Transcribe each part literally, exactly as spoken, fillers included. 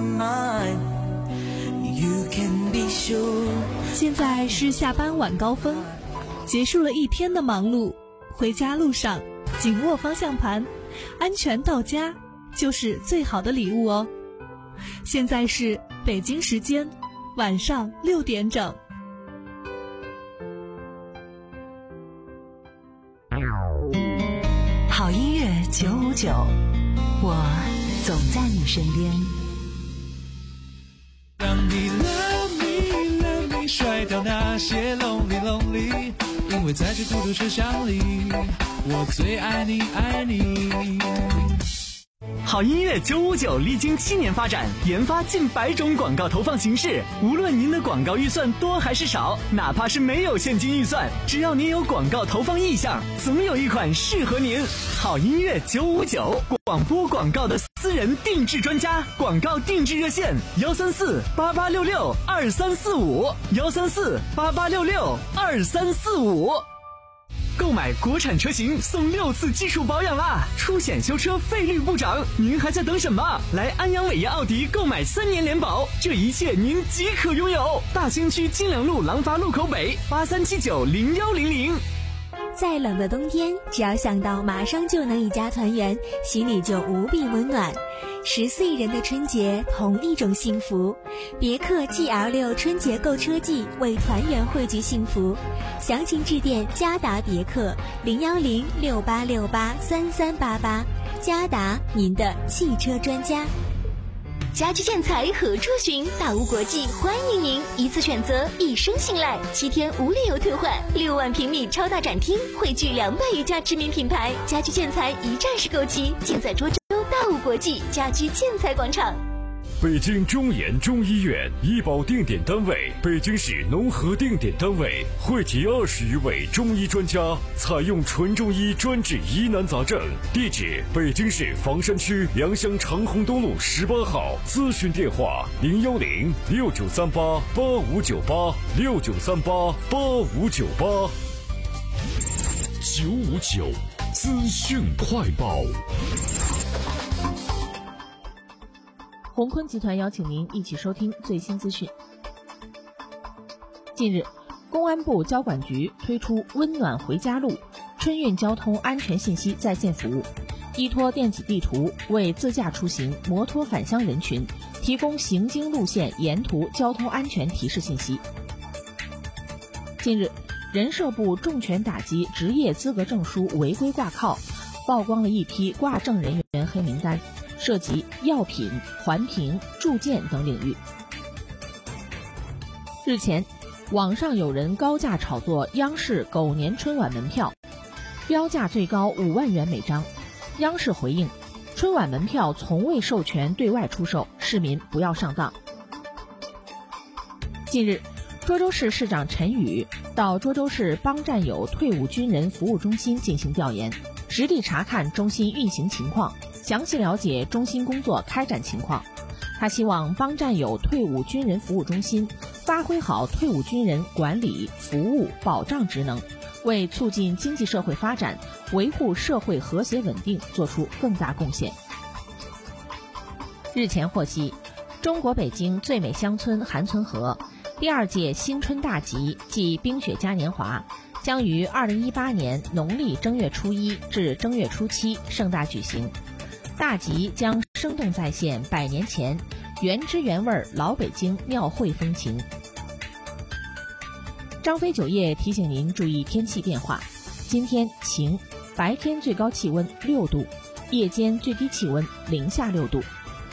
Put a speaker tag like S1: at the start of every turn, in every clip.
S1: mind. You can be sure.
S2: 现在是下班晚高峰，结束了一天的忙碌，回家路上紧握方向盘，安全到家就是最好的礼物哦。现在是北京时间晚上六点整。
S3: 好音乐九五九，我总在你身边。
S4: 让你 love me love me 甩掉那些 lonely lonely， 因为在这孤独车厢里，我最爱你爱你。
S5: 好音乐九五九历经七年发展，研发近百种广告投放形式。无论您的广告预算多还是少，哪怕是没有现金预算，只要您有广告投放意向，总有一款适合您。好音乐九五九，广播广告的私人定制专家，广告定制热线幺三四八八六六二三四五幺三四八八六六二三四五。购买国产车型送六次基础保养啦，出险修车费率不涨，您还在等什么？来安阳伟业奥迪购买三年联保，这一切您即可拥有。大兴区金良路廊坊路口北八三七九零幺零零。
S6: 再冷的冬天，只要想到马上就能一家团圆，心里就无比温暖。十四亿人的春节，同一种幸福。别克 G L 六 春节购车季，为团圆汇聚幸福。详情致电嘉达别克零幺零六八六八三三八八。嘉达，您的汽车专家。
S7: 家居建材何处寻？大屋国际欢迎您，一次选择，一生信赖，七天无理由退换，六万平米超大展厅，汇聚两百余家知名品牌，家居建材一站式购齐，尽在涿州大屋国际家居建材广场。
S8: 北京中研中医院医保定点单位，北京市农合定点单位，汇集二十余位中医专家，采用纯中医专治疑难杂症。地址：北京市房山区良乡长虹东路十八号。咨询电话：零幺零六九三八八五九八六九三八八五九八。
S9: 九五九资讯快报。
S10: 宏坤集团邀请您一起收听最新资讯。近日，公安部交管局推出温暖回家路春运交通安全信息在线服务，依托电子地图，为自驾出行、摩托返乡人群提供行经路线沿途交通安全提示信息。近日，人社部重拳打击职业资格证书违规挂靠，曝光了一批挂证人员黑名单，涉及药品、环评、铸件等领域。日前，网上有人高价炒作央视狗年春晚门票，标价最高五万元每张。央视回应，春晚门票从未授权对外出售，市民不要上当。近日，涿州市市长陈宇到涿州市帮战友退伍军人服务中心进行调研，实地查看中心运行情况，详细了解中心工作开展情况。他希望帮战友退伍军人服务中心发挥好退伍军人管理、服务、保障职能，为促进经济社会发展、维护社会和谐稳定做出更大贡献。日前获悉，中国北京最美乡村韩村河第二届新春大集暨冰雪嘉年华将于二零一八年农历正月初一至正月初七盛大举行。大集将生动再现百年前原汁原味老北京庙会风情。张飞酒业提醒您注意天气变化，今天晴，白天最高气温六度，夜间最低气温零下六度。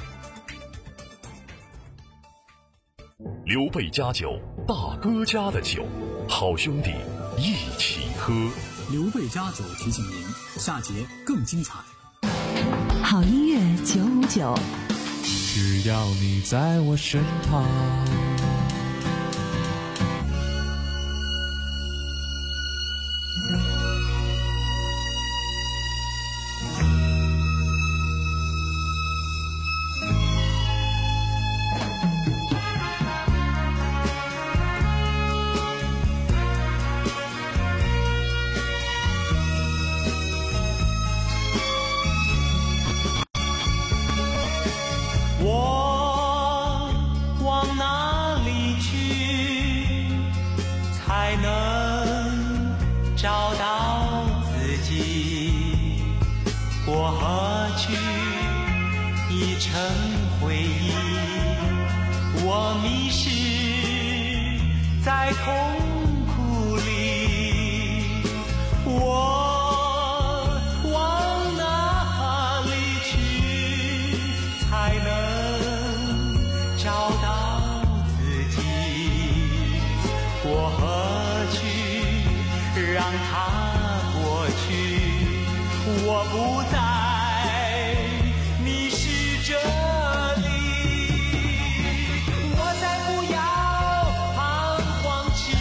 S9: 刘备家酒，大哥家的酒，好兄弟一起喝。
S11: 刘备家酒提醒您，下节更精彩。
S3: 好音乐九五九，
S4: 只要你在我身旁。
S1: 我成回忆。我迷失在痛苦里，我往哪里去才能找到自己？我何去让它过去？我不再迷失这里，我再不要彷徨痴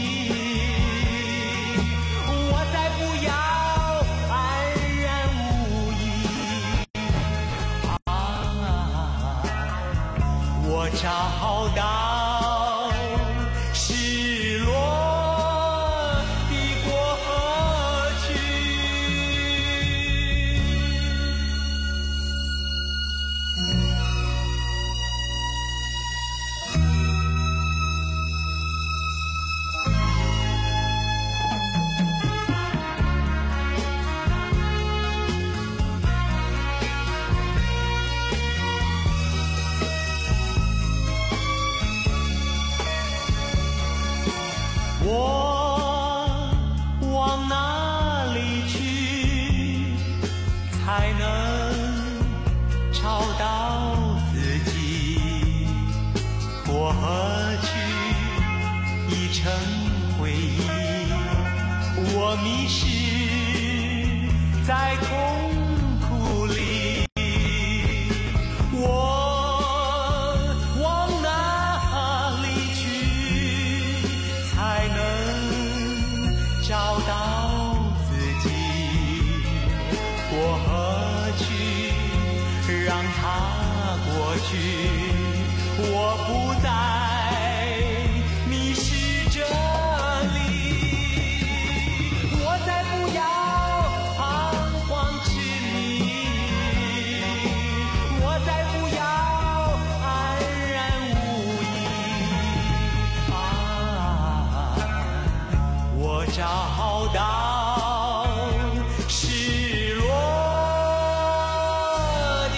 S1: 迷，我再不要安然无依。啊，我找到失落的过去。我往哪里去才能找到自己？我何去已成回忆，我迷失在痛苦里，我往哪里去才能找到自己？我何去让它过去？我不再迷失这里，我再不要彷徨痴迷，我再不要安然无依。啊，我找到失落的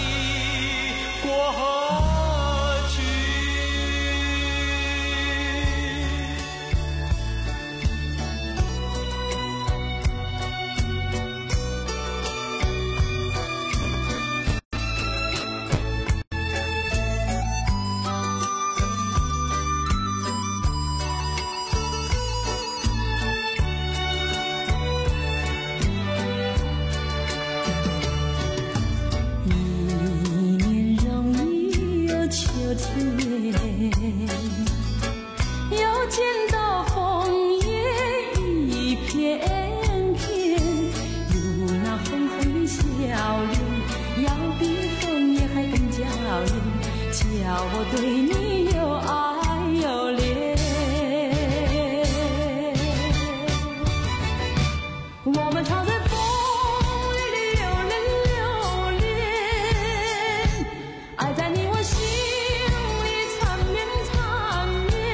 S1: 过去。
S12: 一年容易又秋天，又见到枫叶一片片，有那红红的笑脸，要比枫叶还更娇艳，叫我对你又爱又恋。我们常在风里流连流连，爱在你我心里缠绵缠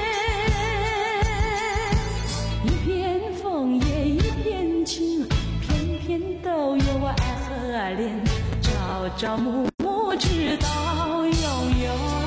S12: 绵。一片枫叶一片情，片片都有我爱和恋，朝朝暮暮直到永远。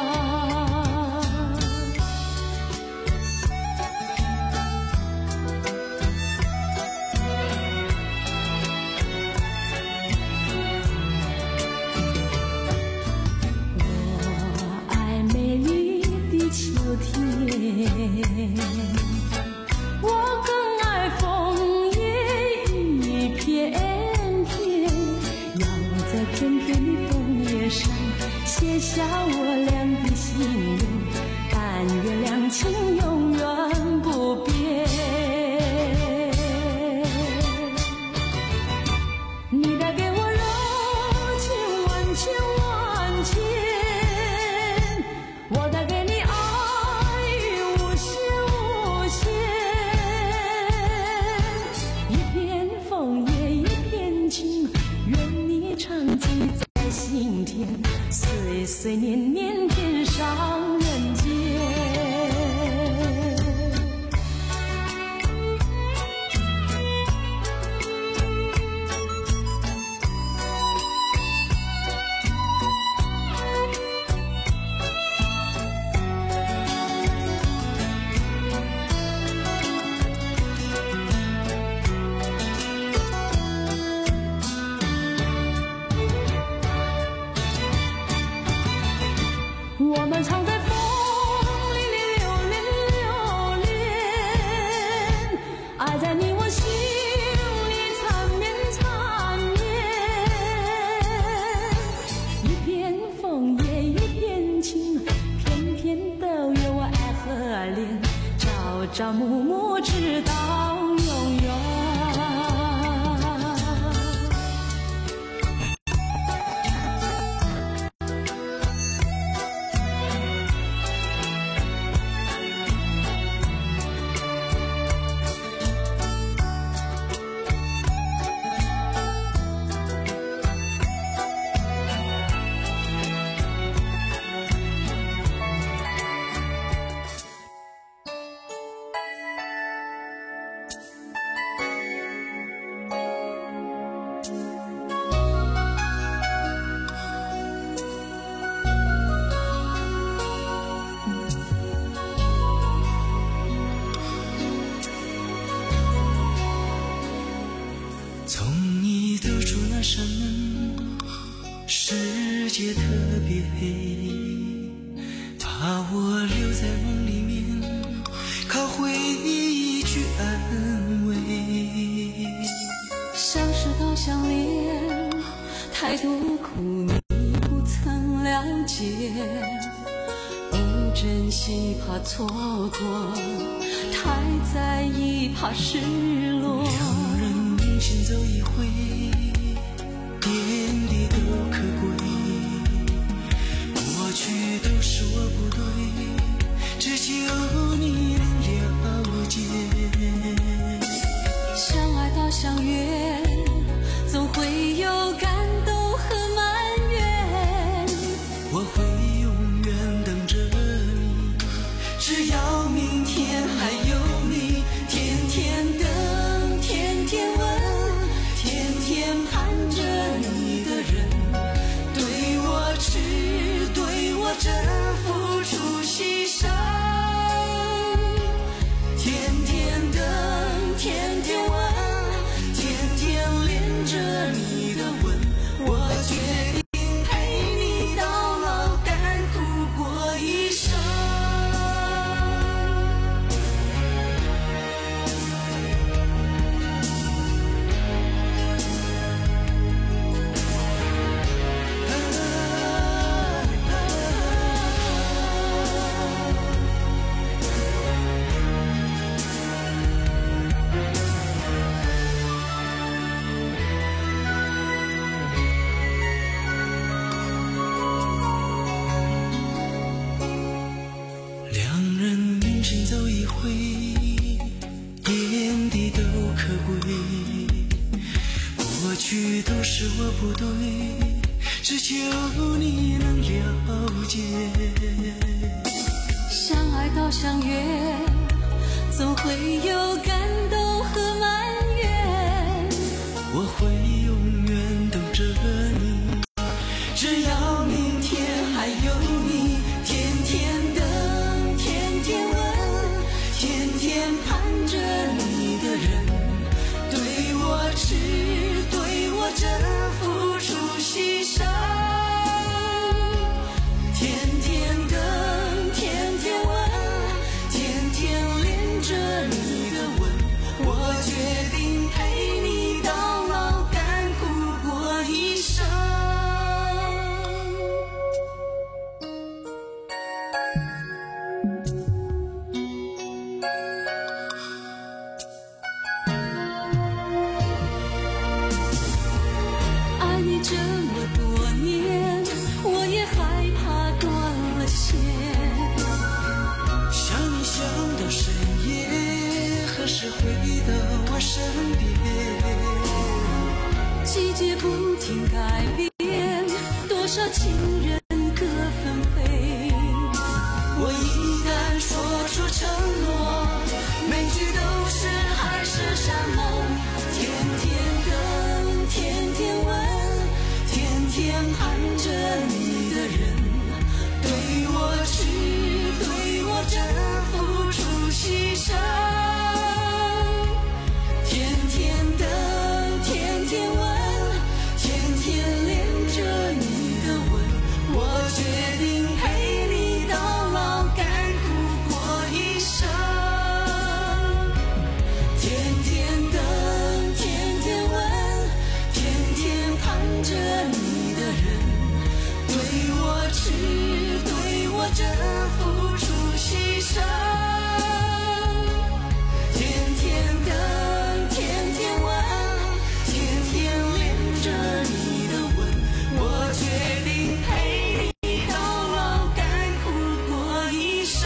S12: 我爱美丽的秋天，我更爱枫叶一片片，要在片片的枫叶上写下我俩的心愿，但愿两情永远不变。你带给我柔情万千万千，我带给你爱无限无限。一片枫叶一片情，愿你常记在心田，岁岁年年天上人间。 我们常在风里流连流连，爱在你我心里缠绵缠绵。一片枫叶一片情，片片都有我爱和恋，朝朝暮暮直到永远。
S13: 世界特别黑，把我留在梦里面，靠回忆去安慰。
S12: 相识到相恋，太多苦你不曾了解，不珍惜怕错过，太在意怕失落。
S13: 两人并肩走一回，点滴都可贵，过去都是我不对，只求你能了解。
S12: 相爱到相悦，总会有感动和埋怨，
S13: 我会永远等着你，只要明天还有你，天天等，天天问，天天盼着你的人，对我痴，对我真，付出牺牲，天天等，天天问，天天恋着你的吻，我决定陪你到老，甘苦过一生。两人并肩走一回，点滴都可贵，过去都是我不对，只求你能了解。
S12: 相爱到相悦，总会有感动和埋怨，
S13: 我会永远等着你，只要明天还有你，天天等，天天问，天天盼着你的人，对我痴，对我真，付出牺牲，天天等，天天问，天天恋着你的吻，我决定陪你到老，甘苦过一生。 着付出牺牲，天天等，天天问，天天恋着你的吻，我决定陪你到老，甘苦过一生。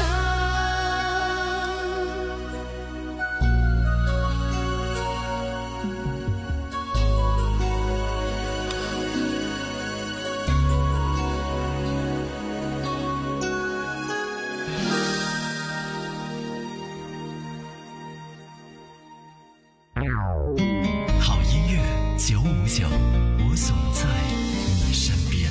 S9: 好音乐九五九，我总在你身边。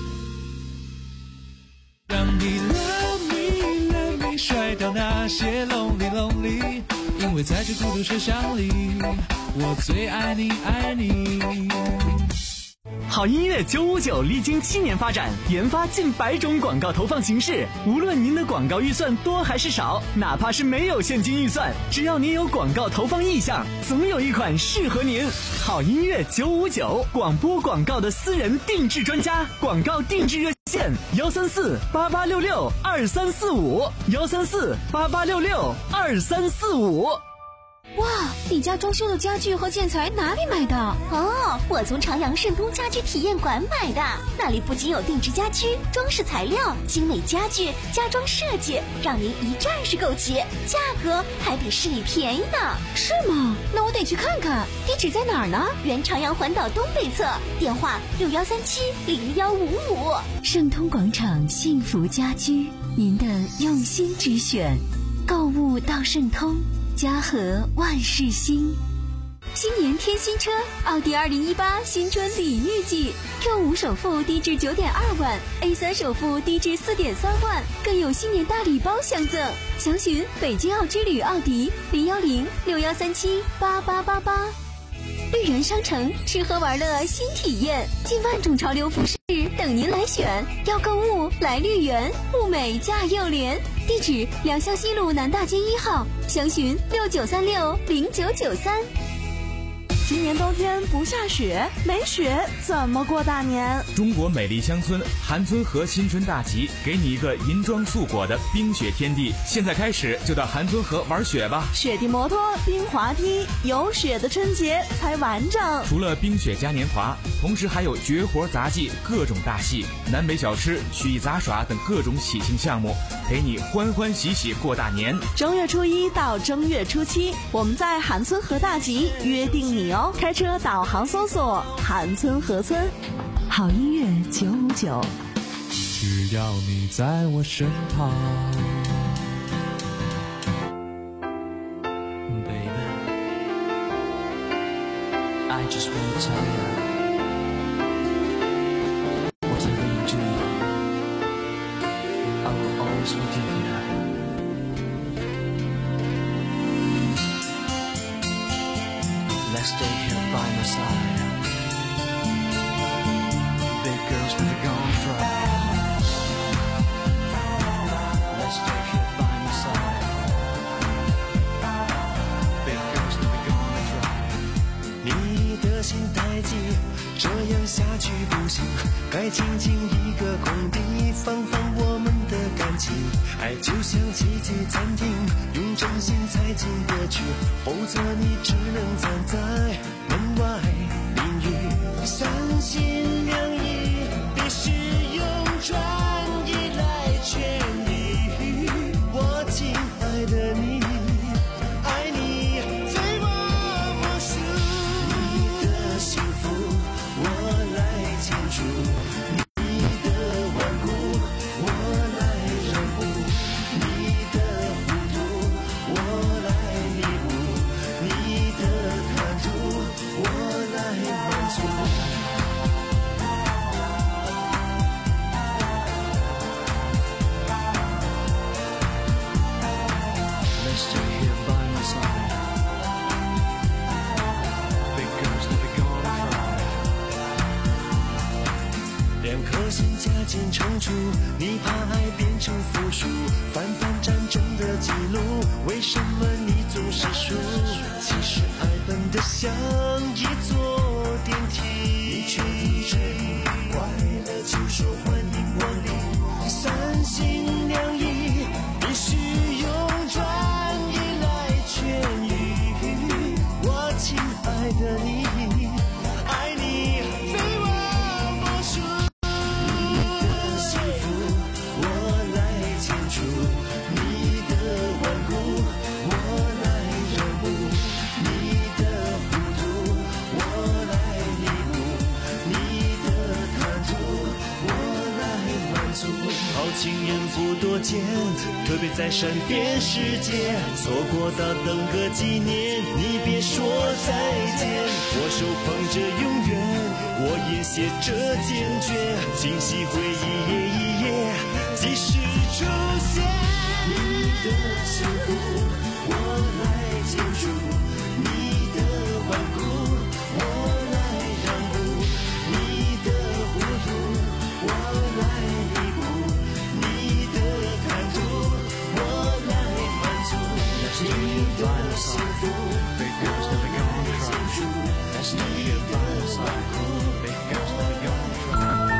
S4: 让你 love me love me 甩掉那些 lonely lonely， 因为在这孤独车厢里，我最爱你爱你。
S5: 好音乐九五九历经七年发展，研发近百种广告投放形式。无论您的广告预算多还是少，哪怕是没有现金预算，只要您有广告投放意向，总有一款适合您。好音乐九五九，广播广告的私人定制专家，广告定制热线幺三四八八六六二三四五幺三四八八六六二三四五。
S7: 哇，你家装修的家具和建材哪里买的？哦，我从长阳盛通家居体验馆买的。那里不仅有定制家居、装饰材料、精美家具、家装设计，让您一站式购齐，价格还比市里便宜呢。是吗？那我得去看看。地址在哪儿呢？原长阳环岛东北侧，电话六幺三七零幺五五。
S3: 盛通广场幸福家居，您的用心之选，购物到盛通。家和万事兴，
S7: 新年添新车，奥迪二零一八新春礼遇季 ，Q 五首付低至九点二万 ，A 三首付低至四点三万，更有新年大礼包相赠。详询北京奥之旅奥迪零幺零六幺三七八八八八。绿园商城，吃喝玩乐新体验，近万种潮流服饰等您来选。要购物来绿园，物美价又廉。地址：良乡西路南大街一号，详询六九三六零九九三。
S2: 今年冬天不下雪，没雪怎么过大年？
S14: 中国美丽乡村韩村河新春大集，给你一个银装素裹的冰雪天地。现在开始就到韩村河玩雪吧！
S2: 雪地摩托、冰滑梯，有雪的春节才完整。
S14: 除了冰雪嘉年华，同时还有绝活杂技、各种大戏、南北小吃、曲艺杂耍等各种喜庆项目，陪你欢欢喜喜过大年。
S2: 正月初一到正月初七，我们在韩村河大集约定你哦。开车导航搜索韩村河村。
S3: 好音乐九五九，
S4: 只要你在我身旁。
S13: Baby, I just want to tell you what I really do. I will always forgive you. Let's stay here by my side. Big girls never gonna cry. Let's stay here by my side. Big girls never gonna cry. 你的心太急，这样下去不行，该静静一个空地，放放我们的感情。爱就像奇迹暂停，用真心才进得去，否则你只能站在门外淋雨。三心两意，别是用专一来劝你。我亲爱的你，爱你对我无数。你的幸福我来牵住，你的顽固我来让步，你的糊涂我来弥补，你的贪图我来满足。Let's stay here by my side. Big girls never gonna cry. 两颗心加减乘除，你怕爱变成负数，翻翻战争的记录，为什么你总是输？其实爱笨得像一座电梯，你确定这里快乐就说欢迎光临，三心
S15: 足。好情人不多见，特别在闪电世界，错过的等个几年，你别说再见。我手捧着永远，我也写着坚决，今夕会一页一页及时出现。你的幸福我来庆祝，你的顽固我来让步，你的糊涂我来弥补，你的贪图我来满足。你的幸福我来庆祝，你的顽固我来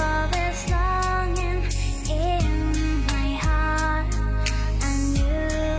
S16: you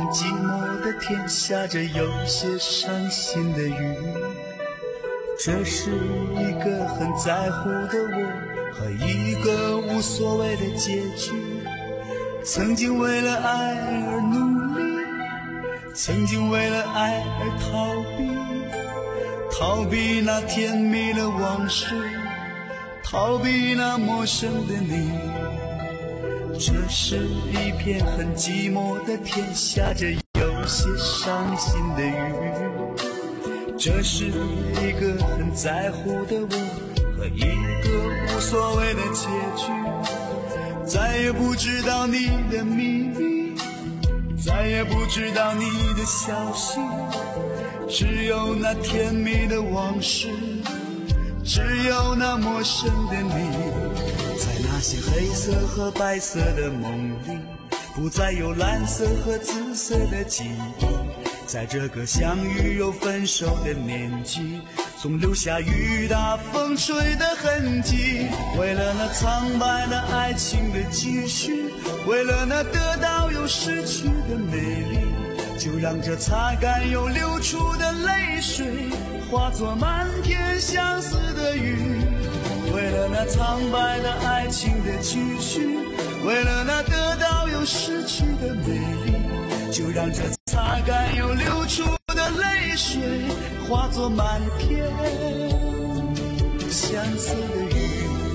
S16: 寂寞的天，下着有些伤心的雨。这是一个很在乎的我和一个无所谓的结局。曾经为了爱而努力，曾经为了爱而逃避，逃避那甜蜜的往事，逃避那陌生的你。这是一片很寂寞的天，下着有些伤心的雨。这是一个很在乎的我和一个无所谓的结局。再也不知道你的秘密，再也不知道你的消息，只有那甜蜜的往事，只有那陌生的你。在那些黑色和白色的梦里，不再有蓝色和紫色的记忆。在这个相遇又分手的年纪，总留下雨打风吹的痕迹。为了那苍白的爱情的继续，为了那得到又失去的美丽，就让这擦干又流出的泪水化作满天相思的雨。为了那苍白的爱情的继续，为了那得到又失去的美丽，就让这擦干又流出的泪水化作满天相思的雨。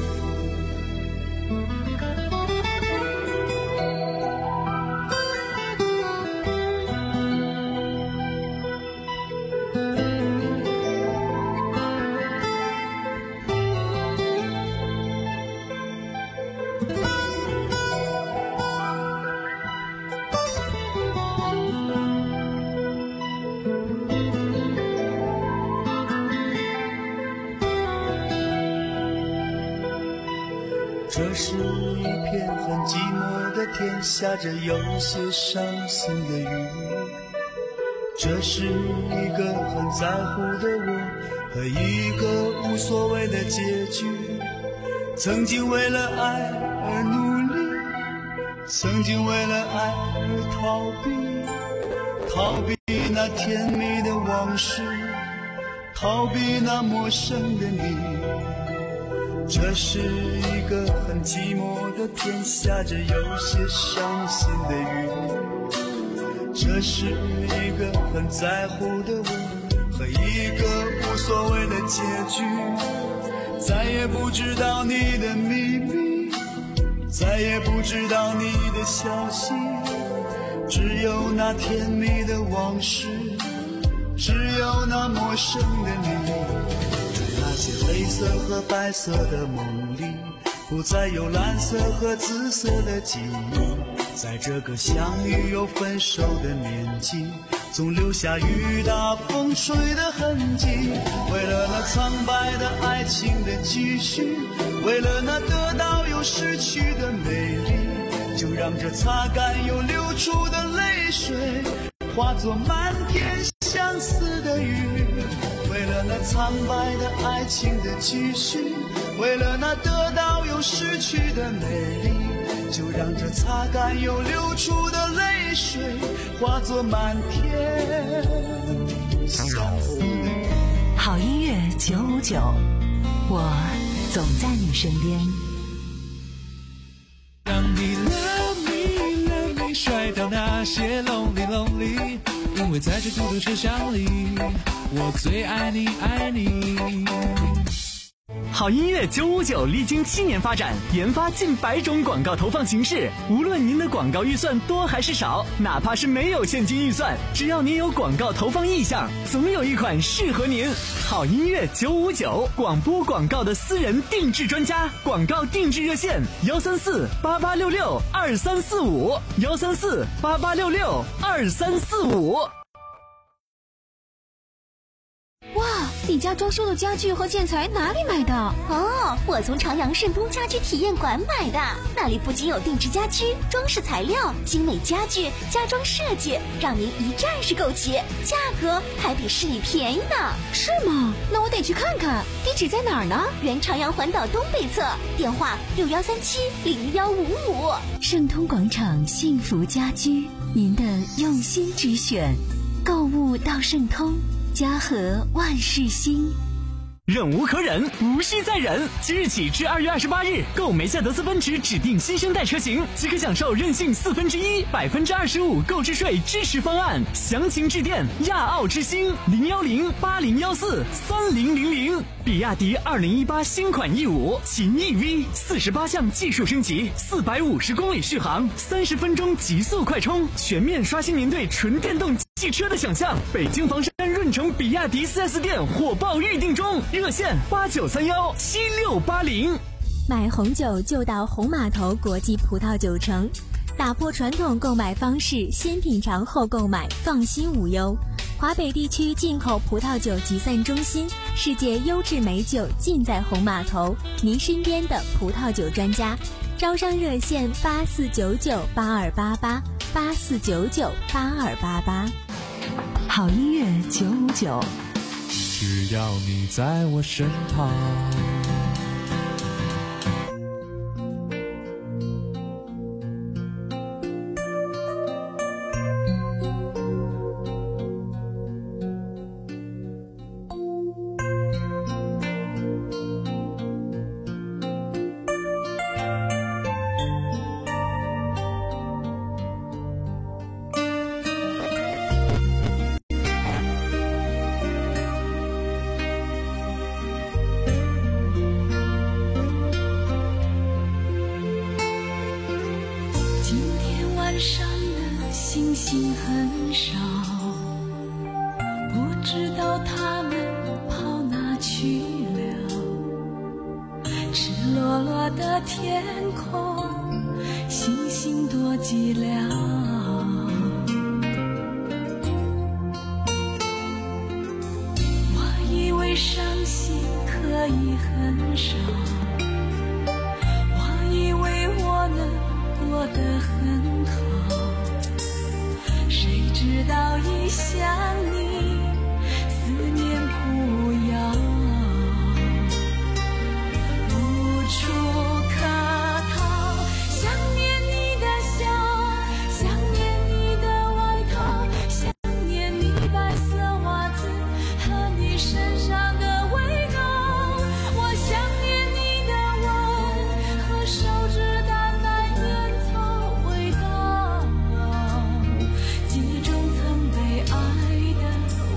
S16: 这是一片很寂寞的天，下着有些伤心的雨。这是一个很在乎的我和一个无所谓的结局。曾经为了爱而努力，曾经为了爱而逃避，逃避那甜蜜的往事，逃避那陌生的你。这是一个很寂寞的天，下着有些伤心的雨。这是一个很在乎的我和一个无所谓的结局。再也不知道你的秘密，再也不知道你的消息，只有那甜蜜的往事，只有那陌生的你。那些黑色和白色的梦里，不再有蓝色和紫色的记忆。在这个相遇又分手的年纪，总留下雨打风吹的痕迹。为了那苍白的爱情的继续，为了那得到又失去的美丽，就让这擦干又流出的泪水化作满天相思的雨。为了那苍白的爱情的继续，为了那得到又失去的美丽，就让这擦干又流出的泪水化作满天相思的雨。
S3: 好音乐九五九，我总在你身边。
S4: 当你 love me love me 甩掉那些 lonely lonely， 因为在这孤独车厢里，我最爱你爱你。
S5: 好音乐九五九历经七年发展，研发近百种广告投放形式。无论您的广告预算多还是少，哪怕是没有现金预算，只要您有广告投放意向，总有一款适合您。好音乐九五九，广播广告的私人定制专家，广告定制热线：幺三四八八六六二三四五，幺三四八八六六二三四五。
S7: 哇，你家装修的家具和建材哪里买的？哦，我从朝阳盛东家居体验馆买的。那里不仅有定制家居、装饰材料、精美家具、家装设计，让您一站式购齐，价格还比市里便宜呢。是吗？那我得去看看。地址在哪儿呢？原朝阳环岛东北侧，电话六幺三七零幺五五。
S3: 盛通广场幸福家居您的用心之选，购物到盛通，嘉禾万事兴。
S5: 忍无可忍，无需再忍。即日起至二月二十八日，购梅赛德斯奔驰指定新生代车型，即可享受任性四分之一、百分之二十五购置税支持方案。详情致电亚奥之星零幺零八零幺四三零零零。比亚迪二零一八新款 E 五 秦 E V 四十八项技术升级，四百五十公里续航，三十分钟极速快充，全面刷新您对纯电动汽车的想象。北京房山润城比亚迪 四 S 店火爆预定中，热线八九三幺七六八零。
S6: 买红酒就到红码头国际葡萄酒城，打破传统购买方式，先品尝后购买，放心无忧。华北地区进口葡萄酒集散中心，世界优质美酒尽在红码头，您身边的葡萄酒专家。招商热线八四九九八二八八八四九九八二八八。
S3: 好音乐九五九，
S4: 只要你在我身旁。
S12: 上的星星很少，不知道它们跑哪去了。赤裸裸的天空，星星多寂寥。我以为伤心可以很少，我以为我能过得很好，谁知道一想你，思念苦药，无处可逃。想念你的笑，想念你的外套，想念你白色袜子和你身上的味道。我想念你的吻和烧制淡淡烟草味道，记忆中曾被爱的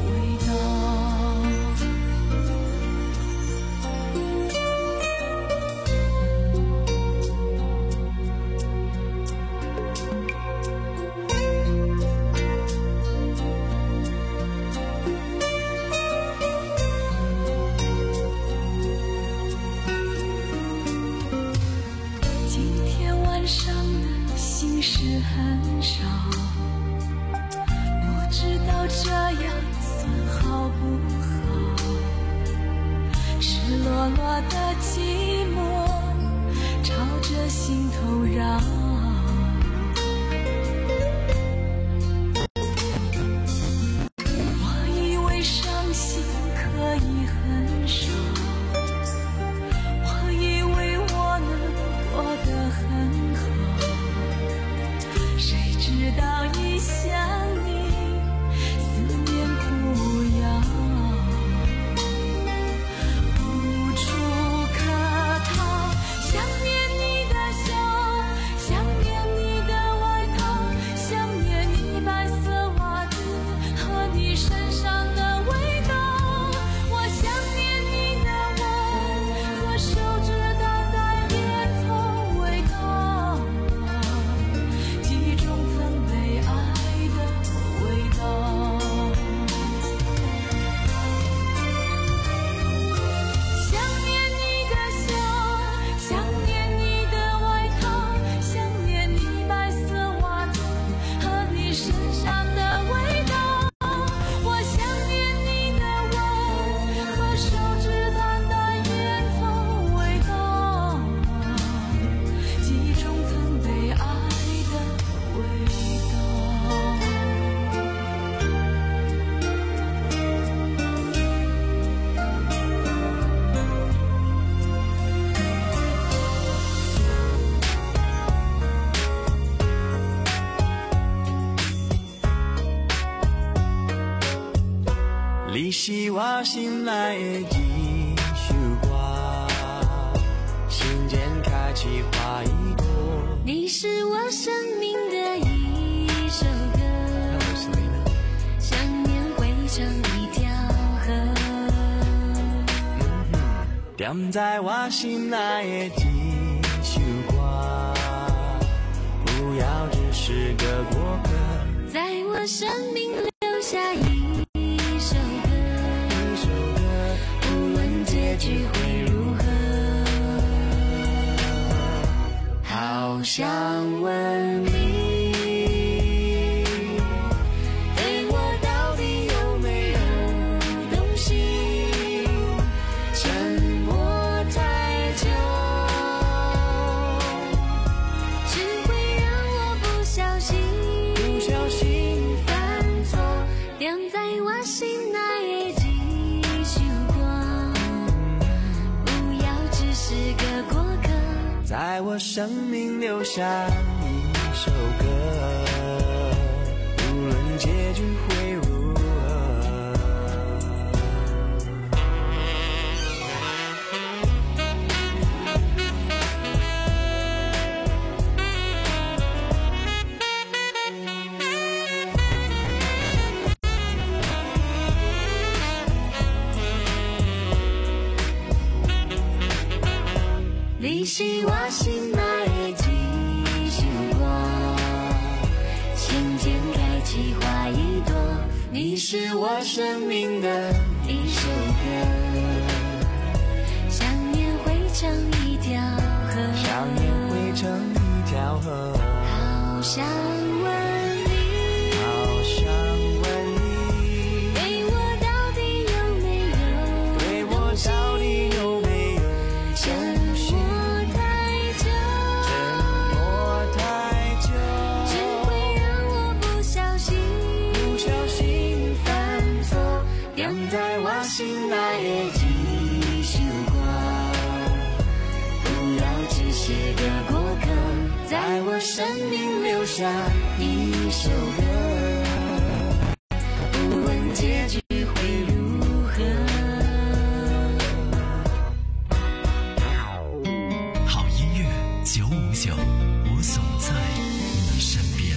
S13: 你是我心内的一首歌，心间开启花一朵。
S12: 你是我生命的一首歌，想念汇成一条河，
S13: 点在我心内的一首歌，不要只是个过客，
S12: 在我生命留下一首歌，
S13: 一首歌，
S12: 无论结局会如何，
S13: 好想问你，对我到底有没有动心？沉默太久，
S12: 只会让我不小心，
S13: 不小心
S12: 犯错，点在我心内的一束光，不要只是个过客，
S13: 在我生命留下一首歌，无论结局会如何。
S12: 你是我心内的一束光，心间开启花一朵，
S13: 你是我生命的
S12: 一首歌，想念汇成一条河，
S13: 想念汇成一条河，
S12: 好想问你，
S13: 好想问你，
S12: 对我到底有没有，
S13: 对我到底有没有
S12: 沉默太久，
S13: 沉默太久，
S12: 只会让我不小心，
S13: 不小心犯错，
S12: 点在我心内的
S13: 一束光，
S12: 不要只是个过客，
S13: 在我生命留下一首歌，
S12: 无论结局会如何。
S9: 好音乐九五九，我总在你身边。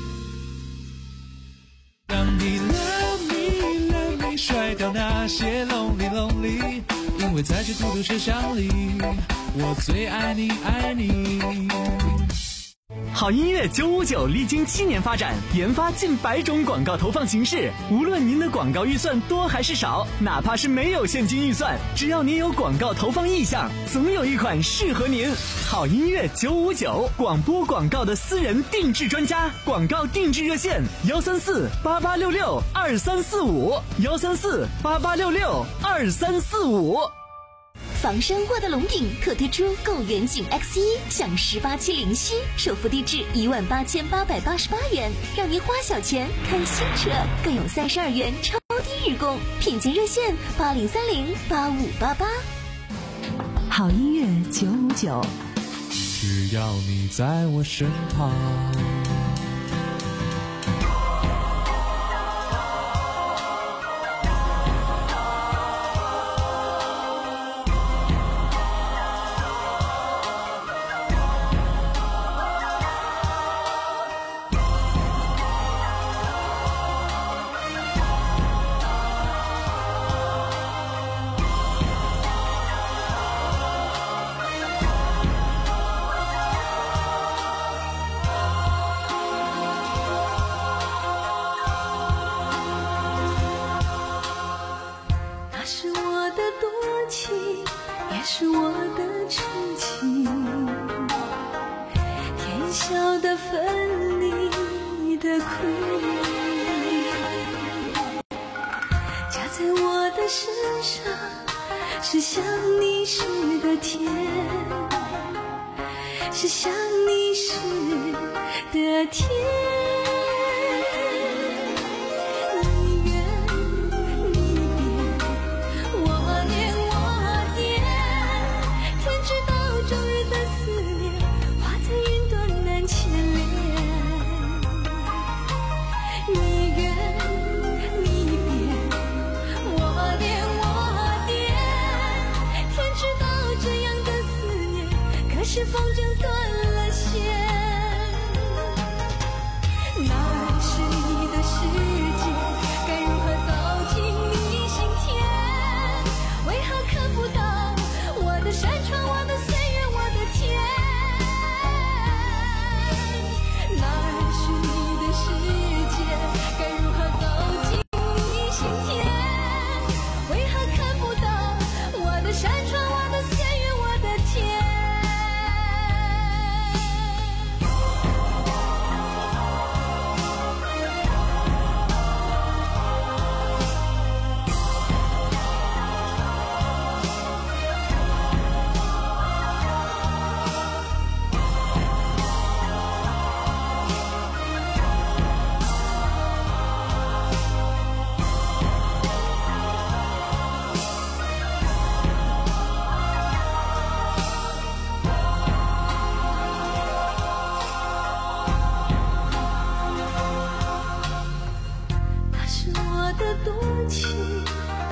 S4: 让你 love me love me 甩掉那些 lonely lonely， 因为在这孤独车厢里，我最爱你爱你。
S5: 好音乐九五九历经七年发展，研发近百种广告投放形式。无论您的广告预算多还是少，哪怕是没有现金预算，只要您有广告投放意向，总有一款适合您。好音乐九五九，广播广告的私人定制专家，广告定制热线：幺三四八八六六二三四五，幺三四八八六六二三四五。
S7: 房山沃德龙鼎特推出购远景 X 一 享十八期零息，首付低至一万八千八百八十八元，让您花小钱看新车，更有三十二元超低日供，品鉴热线八零三零八五八八。
S3: 好音乐九五九，
S4: 只要你在我身旁。
S12: 也是我的痴情，天晓得分离的亏，加在我的身上是想你时的甜，是想你时的甜。我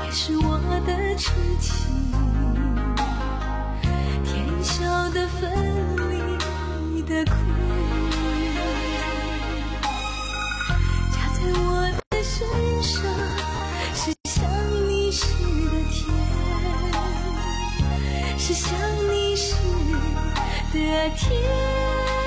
S12: 是我的痴情，天晓得分离的苦，加在我的身上是想你时的甜，是想你时的甜。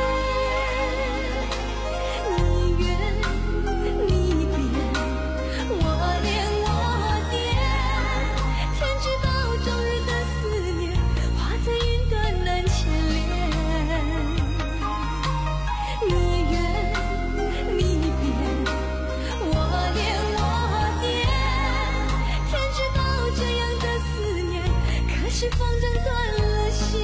S12: 是风筝断了线，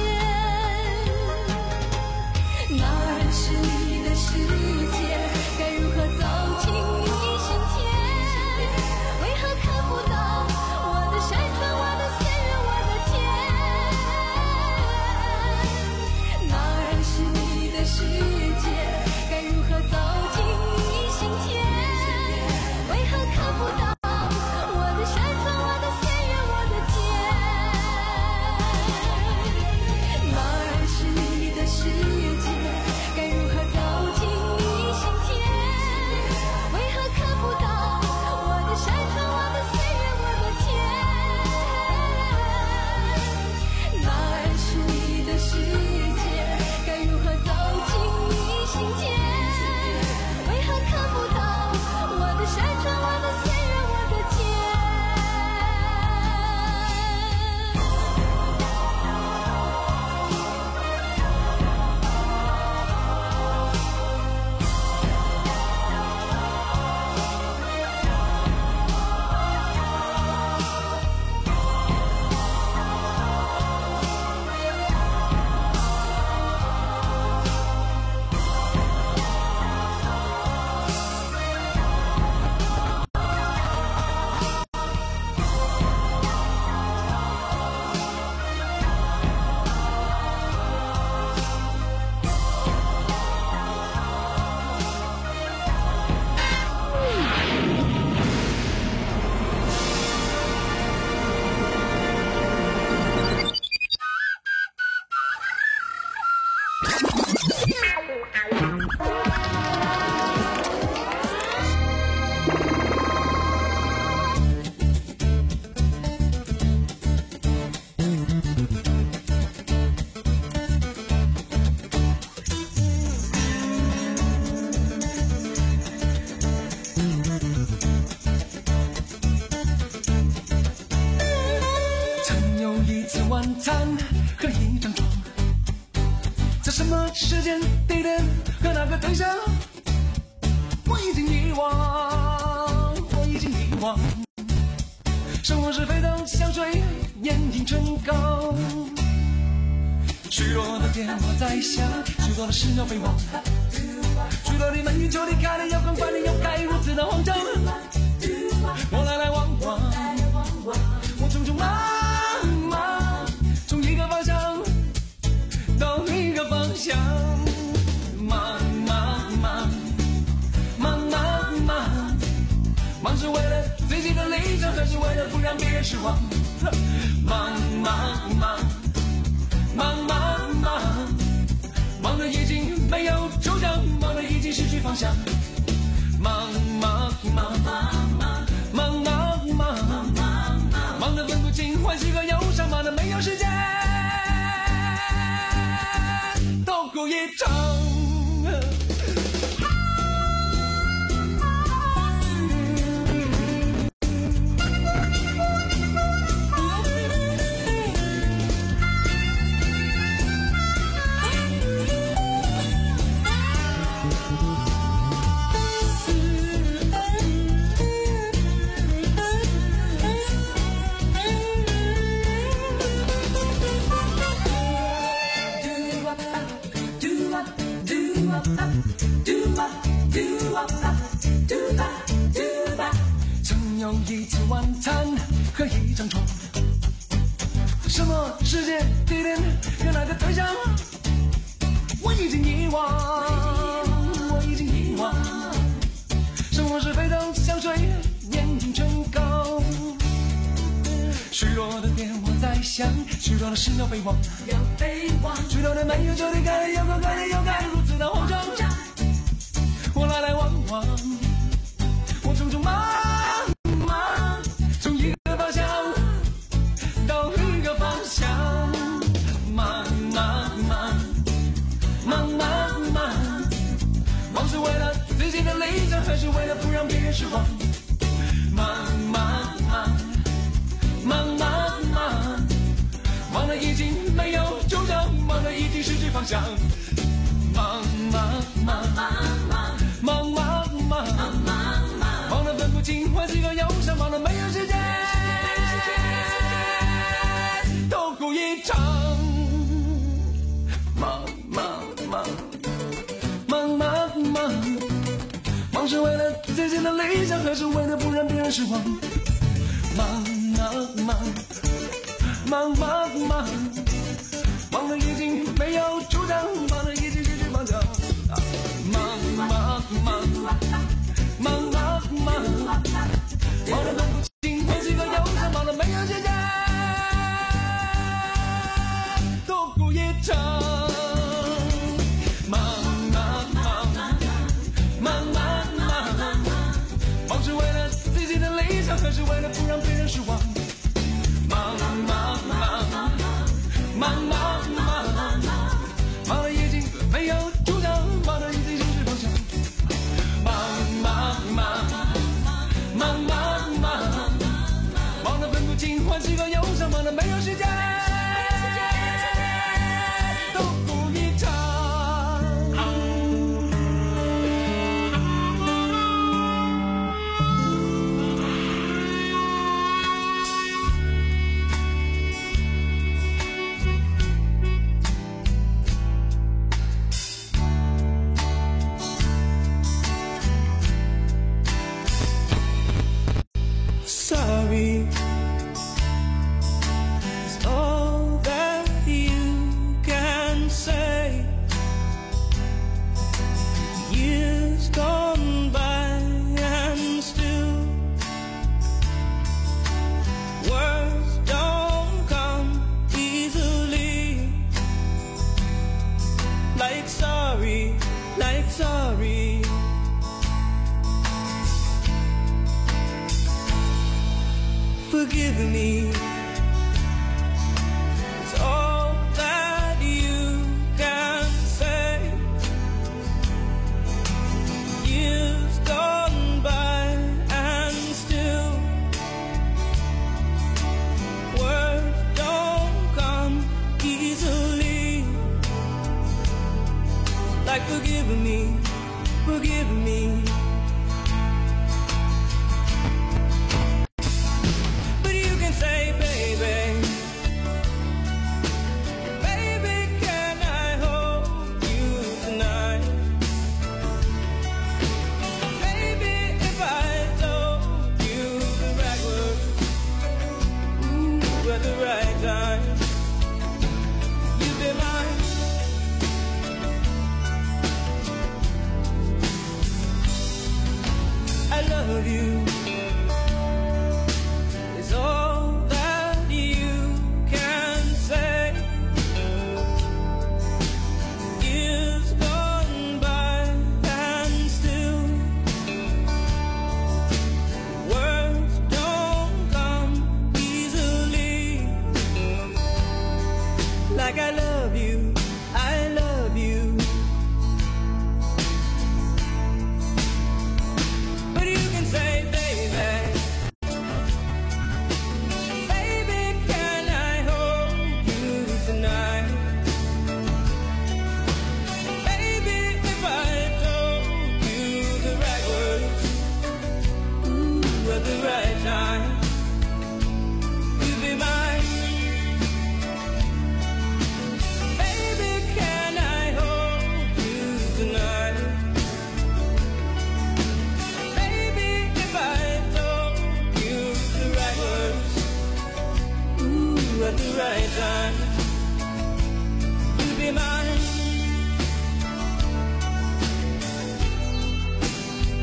S12: 哪儿是你的世界？该如何走进你心田？为何看不到我的山川，我的岁月，我的天？哪儿是你的世界？该如何走进你心田？为何看不到我的山川，我的岁月，我的天？世界该如何走进你心田？为何看不到我的山川，我的岁月，我的天？哪儿是你的世界？该如何走进你心田？为何看不到我的山川，我的岁月，我的天？
S4: 时间、地点和那个对象，我已经遗忘，我已经遗忘。生活是沸腾像水，烟影升高。许多的电话在响，许多的事要被忘，许多的门与就离开了，要更快的，又该如此的慌张。我来来往往，我匆匆忙忙，从一个方向到一个方向，忙忙忙忙忙忙，忙是为了自己的理想，还是为了不让别人失望？忙忙忙忙忙忙，忙得已经没有主张，忙得已经失去方向。忙忙忙忙忙忙忙忙，忙得分不清欢喜和忧伤，忙得没有时间痛哭一场。曾有一次晚餐和一张床，什么时间地点和那个对象，我已经遗忘，我已经遗忘。生活是沸腾像水，烟影升高。 许多的电话在响，许多的事要被忘，许多的没有就离开，有个可能有开如此的慌张。我来来往往，我匆匆忙忙，从一个方向到一个方向，忙忙忙忙忙忙，忙是为了自己的理想，还是为了不让别人失望？忙忙忙忙忙忙，忙得已经没有主张，忙得已经失去方向。忙忙忙忙忙忙忙忙，忙得分不清欢喜和忧伤，忙得没有时间，痛苦一场。忙忙忙忙忙忙，忙是为了自己的理想，还是为了不让别人失望？忙忙忙忙忙忙，忙得已经没有主张，忙得已经失去方向。忙忙忙忙忙忙，忙得分不清欢喜和忧伤，忙得没有时间，痛苦一场。忙忙忙忙忙忙，忙是为了自己的理想，还是为了不让别人失望？忙忙忙忙忙忙，忙得已经没有主张，忙得已经失去方向。忙忙忙忙忙忙，忙得分不清欢喜和忧伤，忙得没有时间，痛苦一场。Sorry is all that you can say. Years gone by and still words don't come easily. Like sorry, like sorry. Forgive me, it's all that you can say. Years gone by and still words don't come easily. Like forgive me, forgive me. Say, baby, baby, can I hold you tonight? Baby, if I told you the right words, ooh, at the right time, you'd be mine. I love you. It's all like I love you, I love you. But you can say, baby, baby, can I hold you tonight? Baby, if I told you the right words, ooh, at the right time, you'd be mine. At the right time, you'll be mine.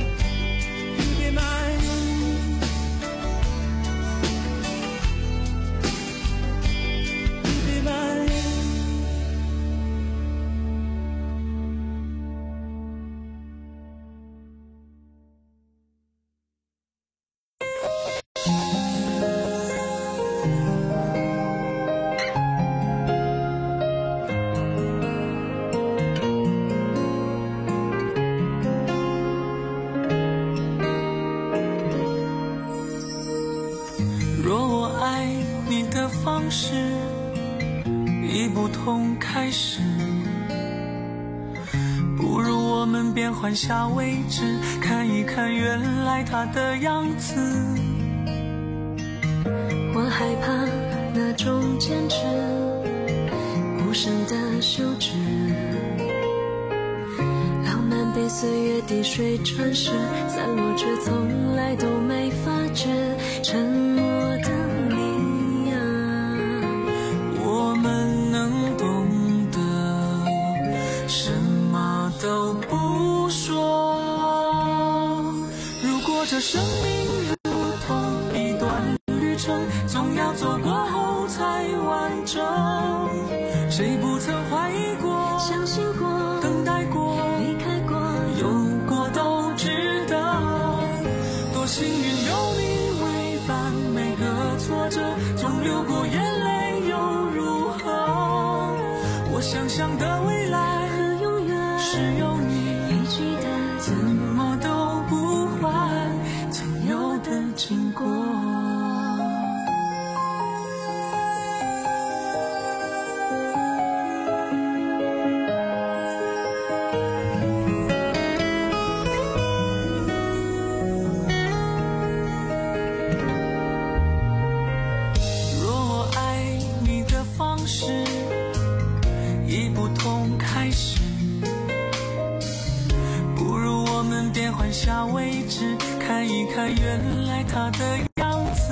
S4: You'll be mine.
S17: 的方式已不同开始，不如我们变换下位置，看一看原来它的样子。
S12: 我害怕那种坚持无声的休止，浪漫被岁月滴水穿石，散落却从来都没发觉。沉默的你啊，
S17: 我们能懂得什么都不说。如果这生命如同一段旅程，总要走过后才完整。谁不曾怀疑过、
S12: 相信过、
S17: 等待过、
S12: 离开过，
S17: 有过都值得。多幸运有你为伴，每个挫折总流过眼泪又如何？我想象的未来
S12: 和永远
S17: 是有你，
S12: 一句的
S17: 怎么都不换曾有的经过。已不同开始，不如我们变换下位置，看一看原来它的样子。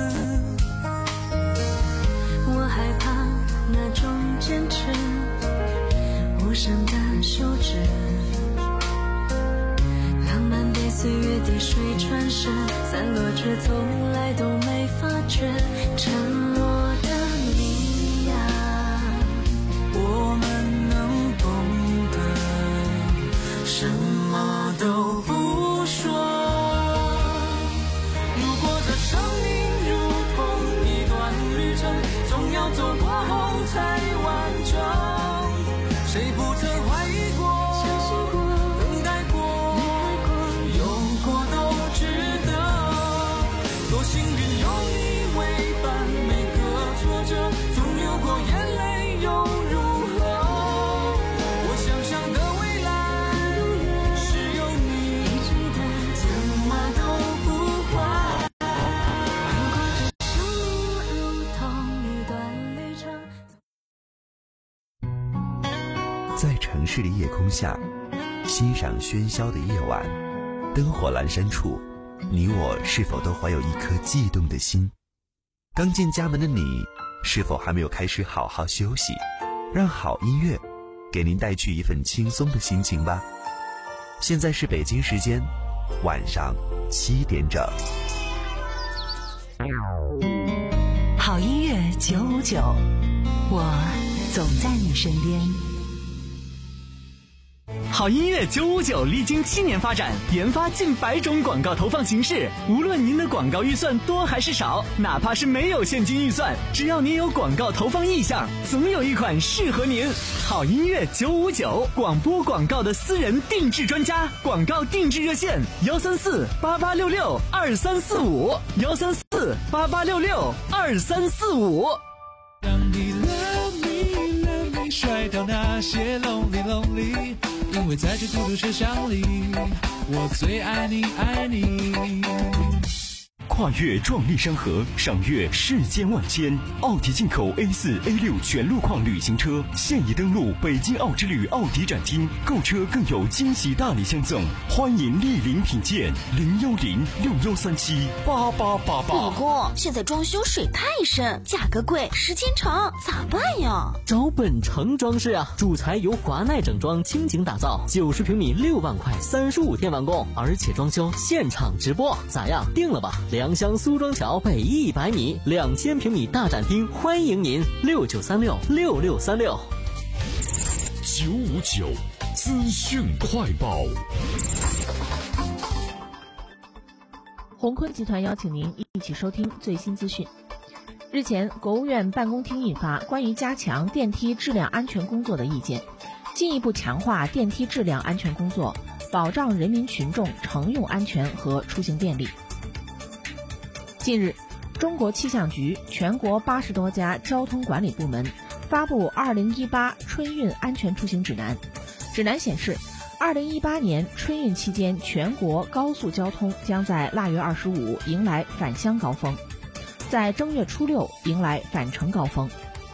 S12: 我害怕那种坚持无声的休止，浪漫被岁月滴水穿石，散落却从来都没发觉。沉默的你啊，
S17: 我们能懂得什么都不说。如果这生命如同一段旅程，总要走过后才完整。谁不曾怀疑过、
S12: 相信过、
S17: 等待过、
S12: 离开过，
S17: 有过都值得。多幸运有你为伴，每个挫折总流过眼泪又如何？我想象的未来是有你，怎么都不换。
S12: 如果这生命如同一段旅程。
S18: 在城市的夜空下，欣赏喧嚣的夜晚，灯火阑珊处，你我是否都怀有一颗悸动的心？刚进家门的你，是否还没有开始好好休息？让好音乐给您带去一份轻松的心情吧。现在是北京时间晚上七点整。
S3: 好音乐九五九，我总在你身边。
S5: 好音乐九五九历经七年发展，研发近百种广告投放形式。无论您的广告预算多还是少，哪怕是没有现金预算，只要您有广告投放意向，总有一款适合您。好音乐九五九，广播广告的私人定制专家，广告定制热线幺三四八八六六二三四五幺三四八八六六二三四五。
S4: 让你 love me love me 甩掉那些 lonely lonely， 因为在这孤独车厢里，我最爱你爱你。
S19: 跨越壮丽山河，赏阅世间万千。奥迪进口 A 四 A 六 全路况旅行车现已登陆北京奥之旅奥迪展厅，购车更有惊喜大礼相赠，欢迎莅临品鉴。零幺零六幺三七八八八八。
S7: 老公，现在装修水太深，价格贵，时间长，咋办呀？
S20: 找本城装饰啊，主材由华奈整装倾情打造，九十平米六万块，三十五天完工，而且装修现场直播，咋样？定了吧？良乡苏庄桥北一百米，两千平米大展厅，欢迎您六九三六六六三六。
S8: 九五九资讯快报。
S10: 鸿坤集团邀请您一起收听最新资讯。日前，国务院办公厅印发关于加强电梯质量安全工作的意见，进一步强化电梯质量安全工作，保障人民群众乘用安全和出行便利。近日， 中国气象局全国八十多家交通管理部门发布二零一八春运安全出行指南。指南显示，二零一八年春运期间，全国高速交通将在腊月二十五迎来返乡高峰，在正月初六迎来返程高峰。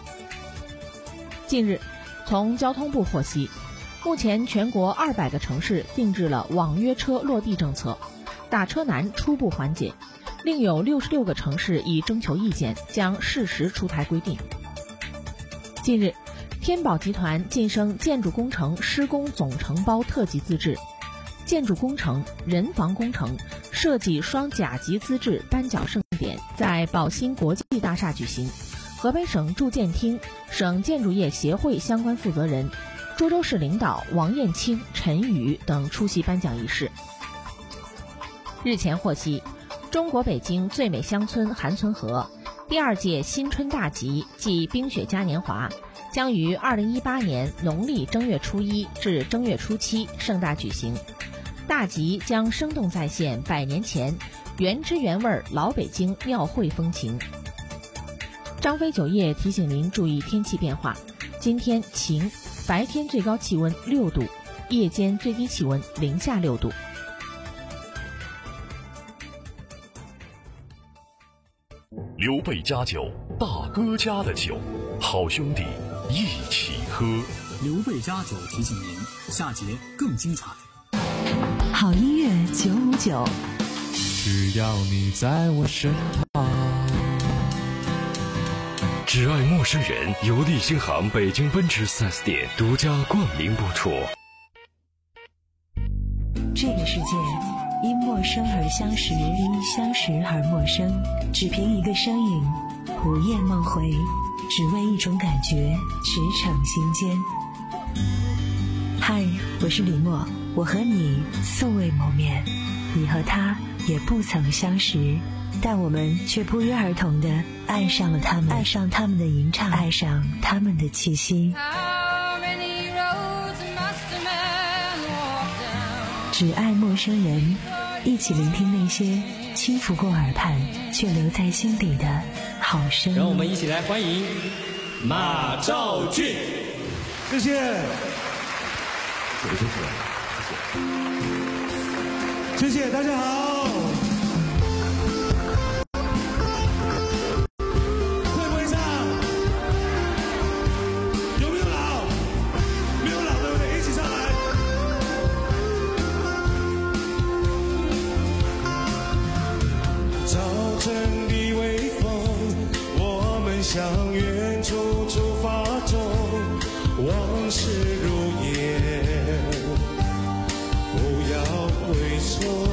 S10: 近日，从交通部获悉，目前全国二百个城市定制了网约车落地政策，打车难初步缓解，另有六十六个城市已征求意见，将适时出台规定。近日，天宝集团晋升建筑工程施工总承包特级资质，建筑工程、人防工程、设计双甲级资质颁奖盛典在宝兴国际大厦举行。河北省住建厅、省建筑业协会相关负责人、涿州市领导王艳清、陈宇等出席颁奖仪式。日前获悉，中国北京最美乡村韩村河第二届新春大集暨冰雪嘉年华将于二零一八年农历正月初一至正月初七盛大举行。大集将生动再现百年前原汁原味老北京庙会风情。张飞酒业提醒您注意天气变化，今天晴，白天最高气温六度，夜间最低气温零下六度。
S8: 刘备家酒，大哥家的酒，好兄弟一起喝。
S11: 刘备家酒提醒您，下节更精彩。
S3: 好音乐九五九，
S21: 只要你在我身旁。
S8: 只爱陌生人由利星行北京奔驰 四 S 店独家冠名播出。
S3: 这个世界因陌生而相识，因相识而陌生，只凭一个身影，午夜梦回，只为一种感觉，驰骋心间。嗨，我是李默，我和你素未谋面，你和他也不曾相识，但我们却不约而同地爱上了他们，爱上他们的吟唱，爱上他们的气息。只爱陌生人，一起聆听那些轻拂过耳畔却留在心底的好声音。
S1: 让我们一起来欢迎马兆骏。
S4: 谢谢，谢谢，谢谢大家好。
S15: 向远处出发中，往事如烟，不要回首。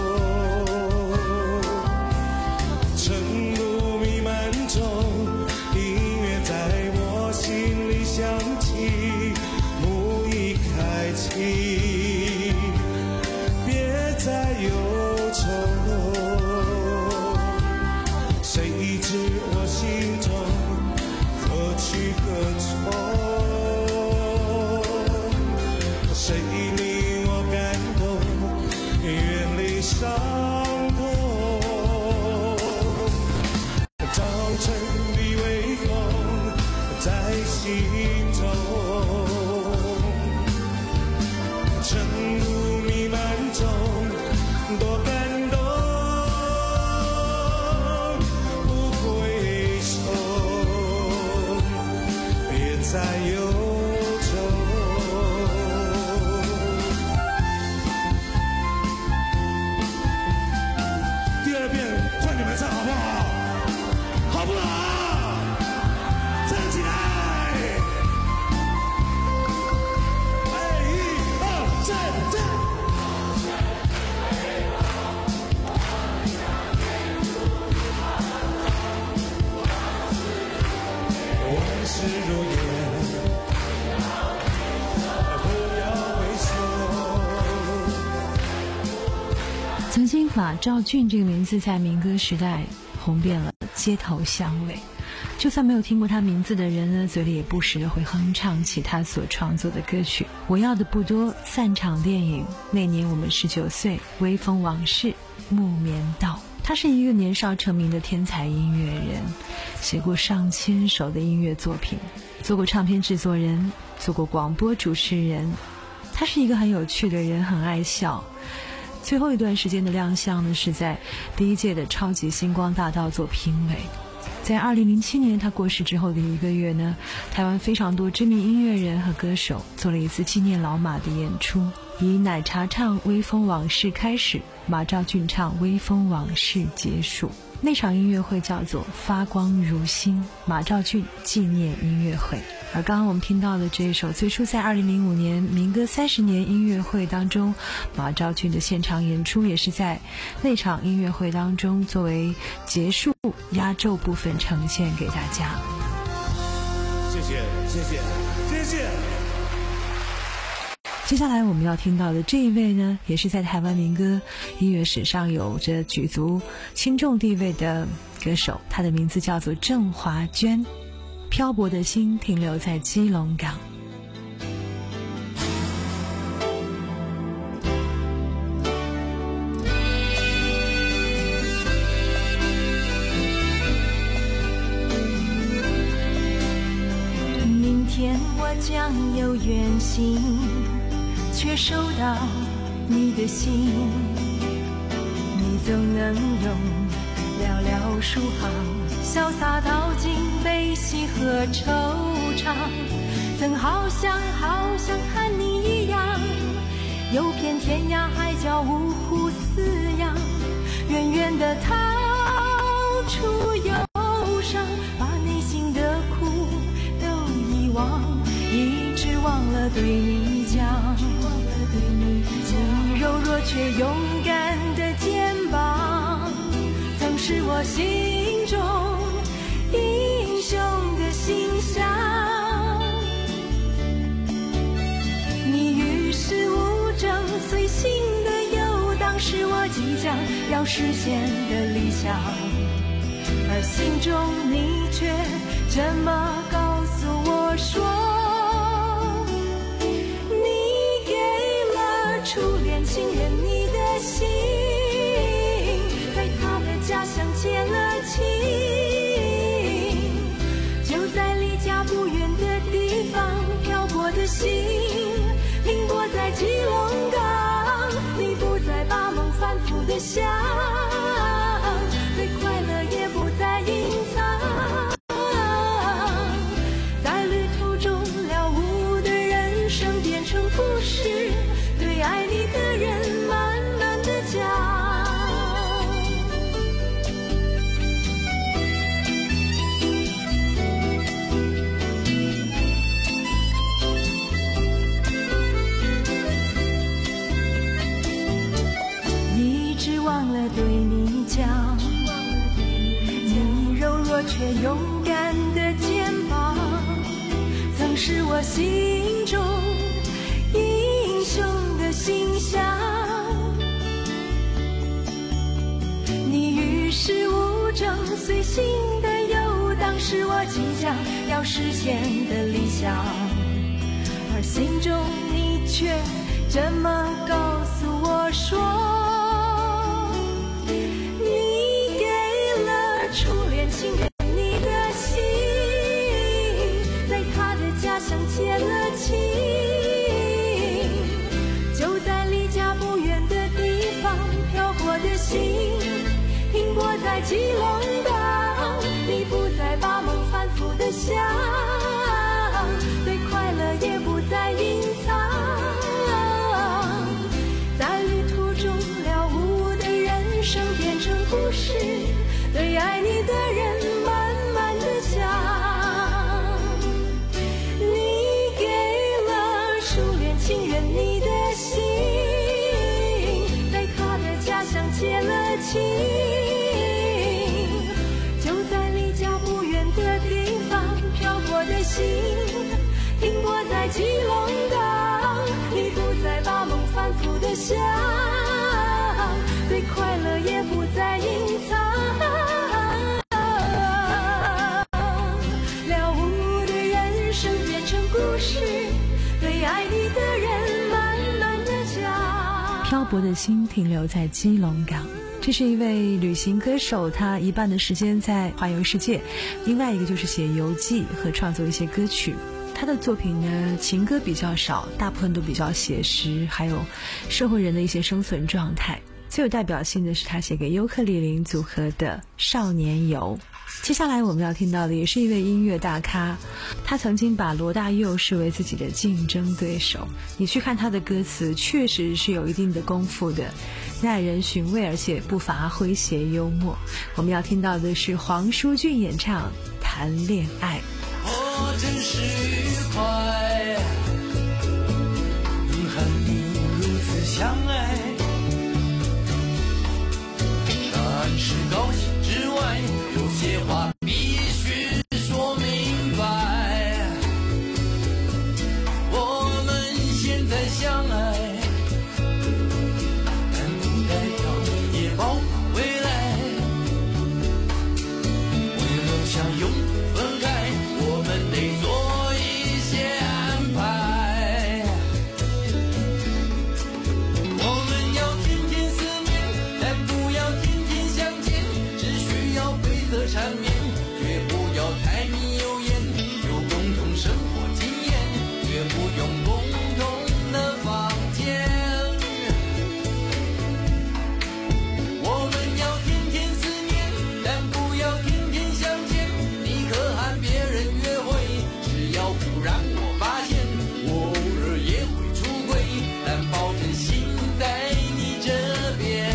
S15: 晨雾弥漫中，音乐在我心里响起，幕已开启，别再忧愁。谁知我心中去何从？谁令我感动，远离伤痛？早晨的微风在心中，晨雾弥漫中，多感动。再忧愁。第二遍换你们唱好不好？好不好？站起来！哎，一二三，站！往事如烟。
S22: 曾经马兆骏这个名字在民歌时代红遍了街头巷尾，就算没有听过他名字的人呢，嘴里也不时会哼唱起他所创作的歌曲。我要的不多，散场电影，那年我们十九岁，微风往事，木棉道。 他是一个年少成名的天才音乐人，写过上千首的音乐作品，做过唱片制作人，做过广播主持人。他是一个很有趣的人，很爱笑。最后一段时间的亮相呢，是在第一届的超级星光大道做评委。在二零零七年他过世之后的一个月呢，台湾非常多知名音乐人和歌手做了一次纪念老马的演出，以奶茶唱《微风往事》开始，马兆骏唱《微风往事》结束。那场音乐会叫做发光如星马兆骏纪念音乐会。而刚刚我们听到的这一首，最初在二零零五年民歌三十年音乐会当中，马兆骏的现场演出也是在那场音乐会当中作为结束压轴部分呈现给大家。
S15: 谢谢谢谢谢谢。
S22: 接下来我们要听到的这一位呢，也是在台湾民歌音乐史上有着举足轻重地位的歌手，他的名字叫做郑华娟。漂泊的心停留在基隆港。
S12: 明天我将有远行，却收到你的信，你总能用寥寥数行潇洒道尽悲喜和惆怅，曾好想好想和你一样，游遍天涯海角五湖四洋，远远地逃出忧伤，把内心的苦都遗忘，一直忘了对你讲，你柔弱却勇敢的肩膀，曾是我心中英雄的形象。你与世无争，随性的游荡，是我即将要实现的理想，而心中你却这么告诉我说，你给了初恋情人你的心，在他的家乡结了情，就在离家不远的地方漂泊的心停泊在基隆港，你不再把梦反复的想，对快乐也不再隐藏，在旅途中了无的人生变成故事，对爱你的人慢慢的讲。忘了对你讲，你柔弱却勇敢的肩膀，曾是我心中英雄的形象。你与世无争，随性的游荡，是我即将要实现的理想，而心中你却这么告诉我说，初恋情人你的心，在他的家乡结了情，就在离家不远的地方漂泊的心停泊在基隆港，你不再把梦反复的想，对快乐也不再隐藏，在旅途中了无的人生变成故事，对爱你的人慢慢的讲，你给了初恋情人你的心，在他的家乡结了情，就在离家不远的地方漂泊的心停泊在基隆港，你不再把梦反复的想，对快乐也不再隐藏，对爱你的人慢慢的讲。
S22: 漂泊的心停留在基隆港，这这是一位旅行歌手，他一半的时间在环游世界，另外一个就是写游记和创作一些歌曲。他的作品呢，情歌比较少，大部分都比较写实，还有社会人的一些生存状态。最有代表性的是他写给尤克里里组合的《少年游》。接下来我们要听到的也是一位音乐大咖，他曾经把罗大佑视为自己的竞争对手。你去看他的歌词，确实是有一定的功夫的，耐人寻味，而且不乏诙谐幽默。我们要听到的是黄舒骏演唱《谈恋爱》。
S4: 我真是愉快，和你如此相爱，但是高兴之外，有些话必须说明白。我们现在相爱，但不代表也包括未来。为留下永不分开，我们得做一些安排。我们要天天思念，但不要天天相见，只需要配合缠绵，绝不要柴米油盐，有共同生活经验，绝不用共同的房间。我们要天天思念，但不要天天相见，你可和别人约会，只要不让我发现，我偶尔也会出轨，但保证心在你这边。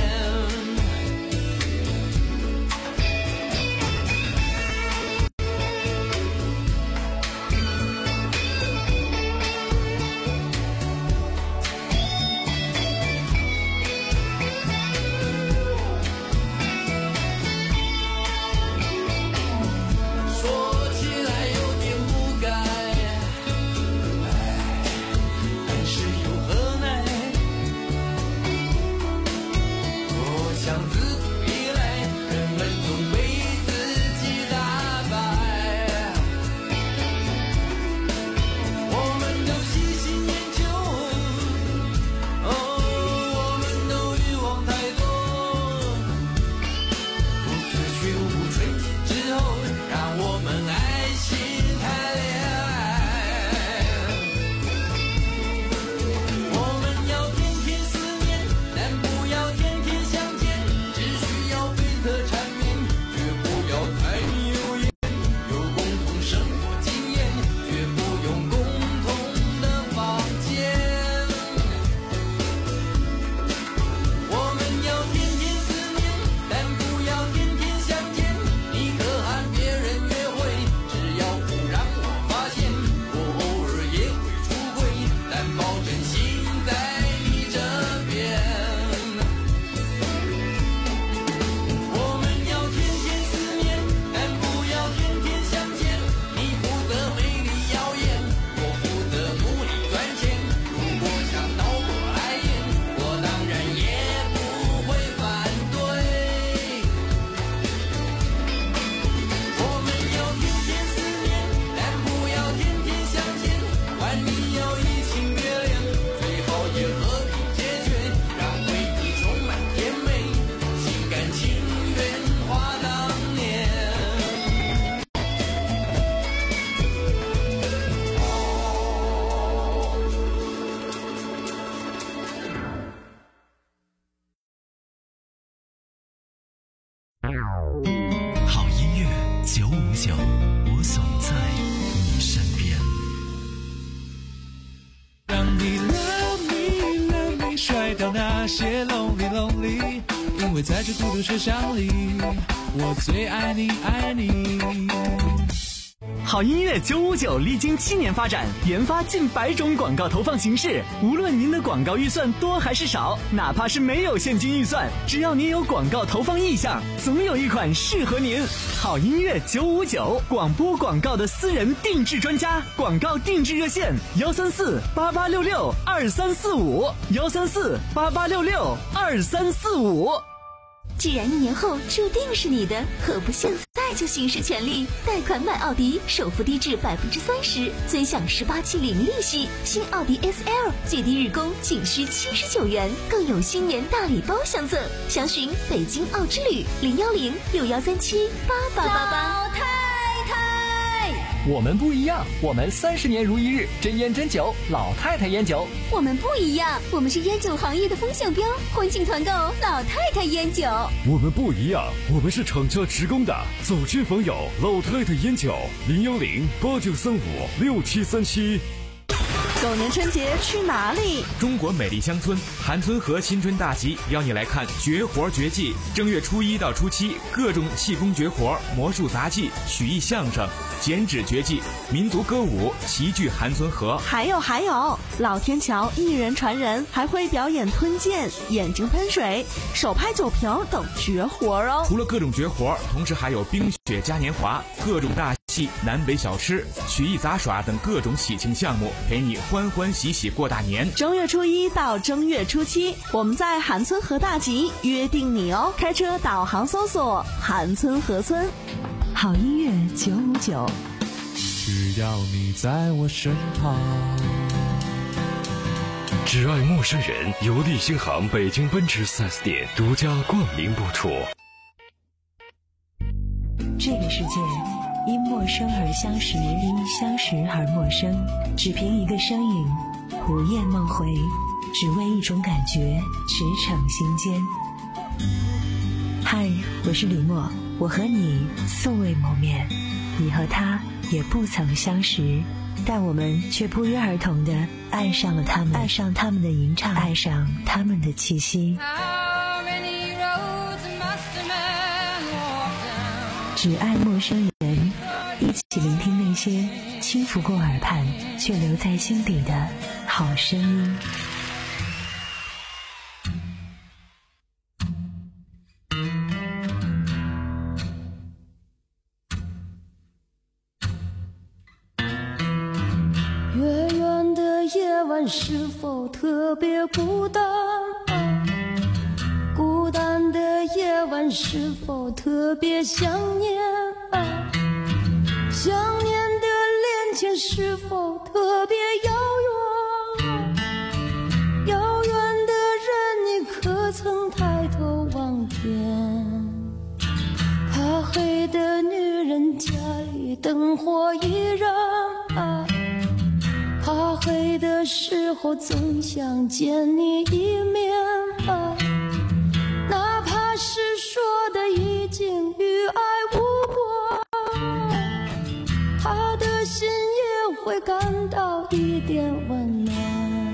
S4: 说起来有点不该，但是又何奈？多想自古以来，人们总被自己打败。我们都喜新厌旧，哦，我们都欲望太多。不自觉无春天之后，让我们爱心谈恋爱。我们要天天思念，但不要天天相见，只需要配合缠绵，绝不要柴米油盐，有共同生活经验，绝不用共同的房间。我们要天天思念，但不要天天相见，你可和别人约会，只要不让我发现，我偶尔也会出轨，但保证心在你这边。我们要天天思念，但不要天天相见，你负责美丽耀眼，我负责努力赚钱。如果想倒过来演，我当然也不会反对。我们要天天思念，但不要天天相见，万一要移情别恋，最好也和平解决，让回忆充满甜美，心甘情愿话当年。
S9: 好音乐九五九，我总在你身边。
S4: 让你 love me love me 甩掉那些 lonely lonely， 因为在这孤独车厢里，我最爱你爱你。
S5: 好音乐九五九历经七年发展，研发近百种广告投放形式。无论您的广告预算多还是少，哪怕是没有现金预算，只要您有广告投放意向，总有一款适合您。好音乐九五九，广播广告的私人定制专家，广告定制热线：幺三四八八六六二三四五，幺三四八八六六二三四五。
S7: 既然一年后注定是你的，何不现在就行使权利，贷款买奥迪，首付低至百分之三十，尊享十八期零利息。新奥迪 S L 最低日供仅需七十九元，更有新年大礼包相赠。详询北京奥之旅零幺零六幺三七八八八八。
S2: 我们不一样，我们三十年如一日，真烟真酒，老太太烟酒。
S7: 我们不一样，我们是烟酒行业的风向标，欢庆团购老太太烟酒。
S8: 我们不一样，我们是厂家职工的，走亲访友，老太太烟酒，零幺零八九三五六七三七。
S14: 狗年春节去哪里？
S23: 中国美丽乡村韩村河新春大集邀你来看绝活绝技。正月初一到初七，各种气功绝活、魔术杂技、曲艺相声、剪纸绝技、民族歌舞齐聚韩村河。
S14: 还有还有，老天桥一人传人，还会表演吞剑、眼睛喷水、手拍酒瓶等绝活哦。
S23: 除了各种绝活，同时还有冰雪嘉年华、各种大戏、南北小吃、曲艺杂耍等各种喜庆项目，陪你欢欢喜喜过大年。
S14: 正月初一到正月初七，我们在韩村河大集约定你哦。开车导航搜索韩村河村。
S3: 好音乐九五九，
S21: 只要你在我身旁。
S8: 只爱陌生人，由利星行北京奔驰 四 S 店独家冠名播出。
S3: 这个世界因陌生而相识，因相识而陌生，只凭一个身影，午夜梦回，只为一种感觉，驰骋心间。嗨，我是李默，我和你素未谋面，你和他也不曾相识，但我们却不约而同地爱上了他们，爱上他们的吟唱，爱上他们的气息。只爱陌生人，一起聆听那些轻拂过耳畔却留在心底的好声音。
S12: 远远的夜晚是否特别孤单？孤单的夜晚是否特别想念？想念的恋情是否特别遥远？遥远的人，你可曾抬头望天？怕黑的女人家里灯火依然，怕黑的时候总想见你一面，哪怕是说的已经与爱无关，他的心也会感到一点温暖。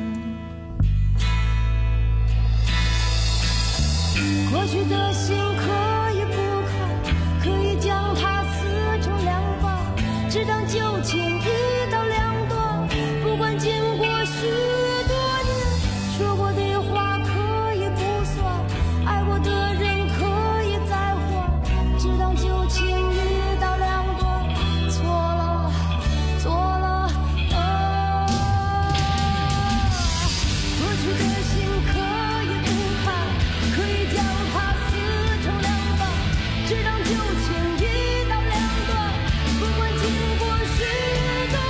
S12: 过去的心可以不看，可以将它撕成两半，只当旧情一刀两断。不管经过许多年，说过的话可以不算，爱过的人可以再换，只当旧情一刀两断。错了，错了，啊！过去的心可以不看，可以将它撕成两半，只当旧情一刀两断。不管经过许多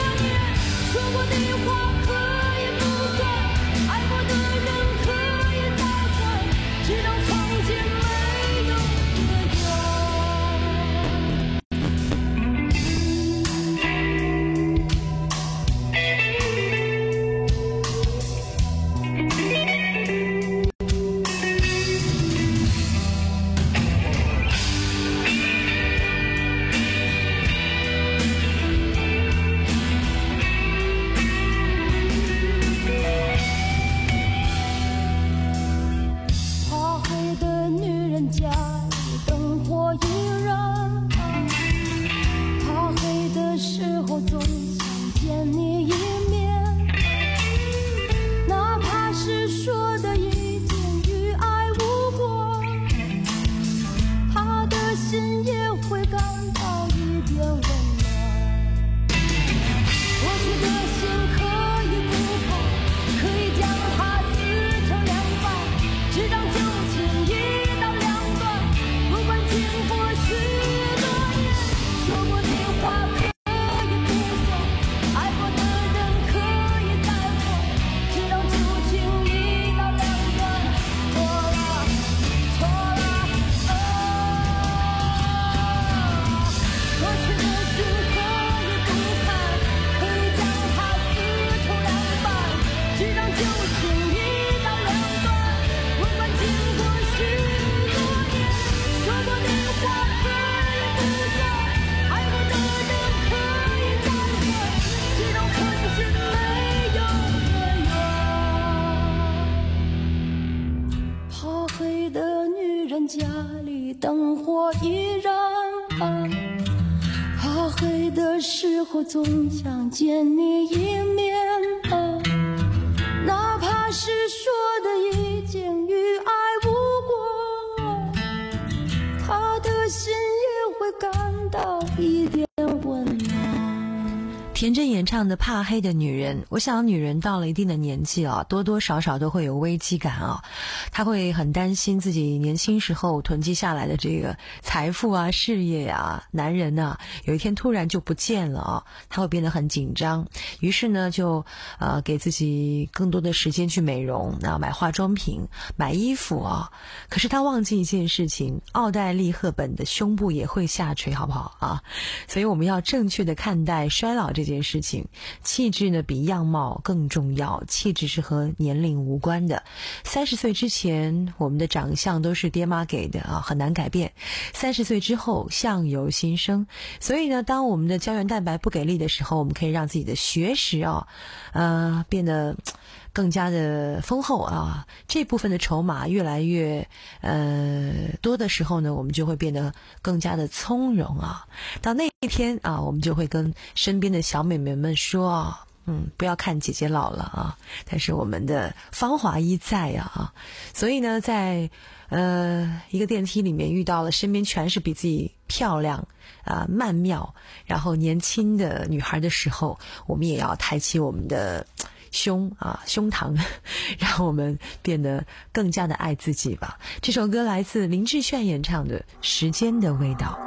S12: 时候总想见你一面啊，哪怕是说的已经与爱无关，他的心也会感到一点温暖。
S22: 田震演唱的《怕黑的女人》，我想女人到了一定的年纪啊，多多少少都会有危机感啊，她会很担心自己年轻时候囤积下来的这个财富啊、事业啊、男人啊，有一天突然就不见了啊，她会变得很紧张，于是呢就呃给自己更多的时间去美容，啊买化妆品、买衣服啊。可是她忘记一件事情，奥黛丽·赫本的胸部也会下垂，好不好啊？所以我们要正确的看待衰老这件事情，气质呢比样貌更重要，气质是和年龄无关的。三十岁之前，我们的长相都是爹妈给的啊，很难改变。三十岁之后，相由心生。所以呢，当我们的胶原蛋白不给力的时候，我们可以让自己的学识啊，呃，变得更加的丰厚啊，这部分的筹码越来越呃多的时候呢，我们就会变得更加的从容啊。到那一天啊，我们就会跟身边的小美眉们说啊，嗯，不要看姐姐老了啊，但是我们的芳华依在啊。所以呢，在呃一个电梯里面遇到了身边全是比自己漂亮啊、曼妙然后年轻的女孩的时候，我们也要抬起我们的胸啊胸膛，让我们变得更加的爱自己吧。这首歌来自林志炫演唱的《时间的味道》。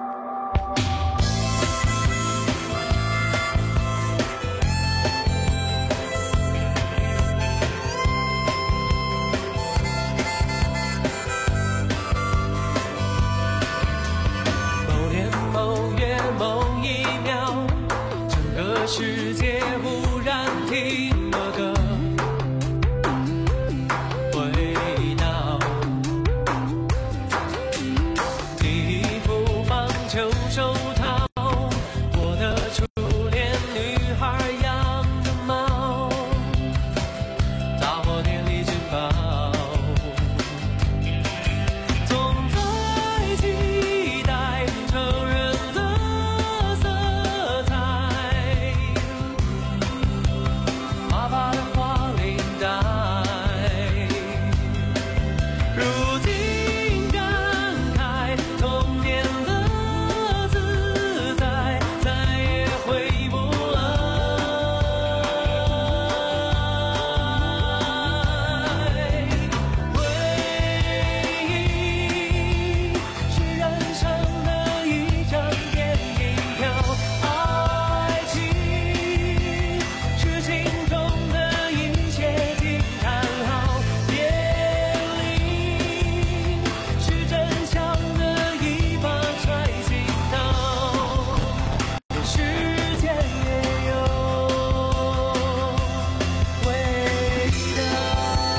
S1: 世界忽然停了个回到第一副棒球手套，我的初恋女孩养的猫，大火店里珍宝，总在期待成人的色彩。爸爸的花领带，如今感慨童年的自在，再也回不来。回忆是人生的一张电影票，爱情是心中的一切惊叹号，电铃是真相的一把揣心刀，时间也有味道。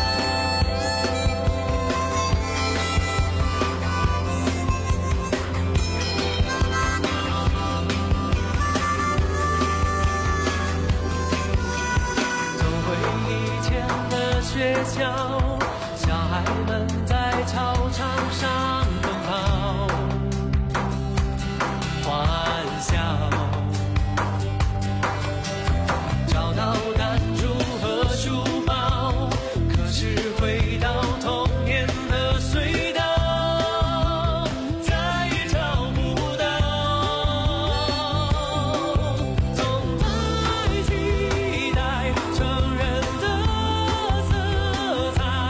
S1: 走回以前的学校，小孩们在操场上奔跑欢笑，找到弹珠和书包，可是回到童年的隧道，再也找不到。总在期待成人的色彩，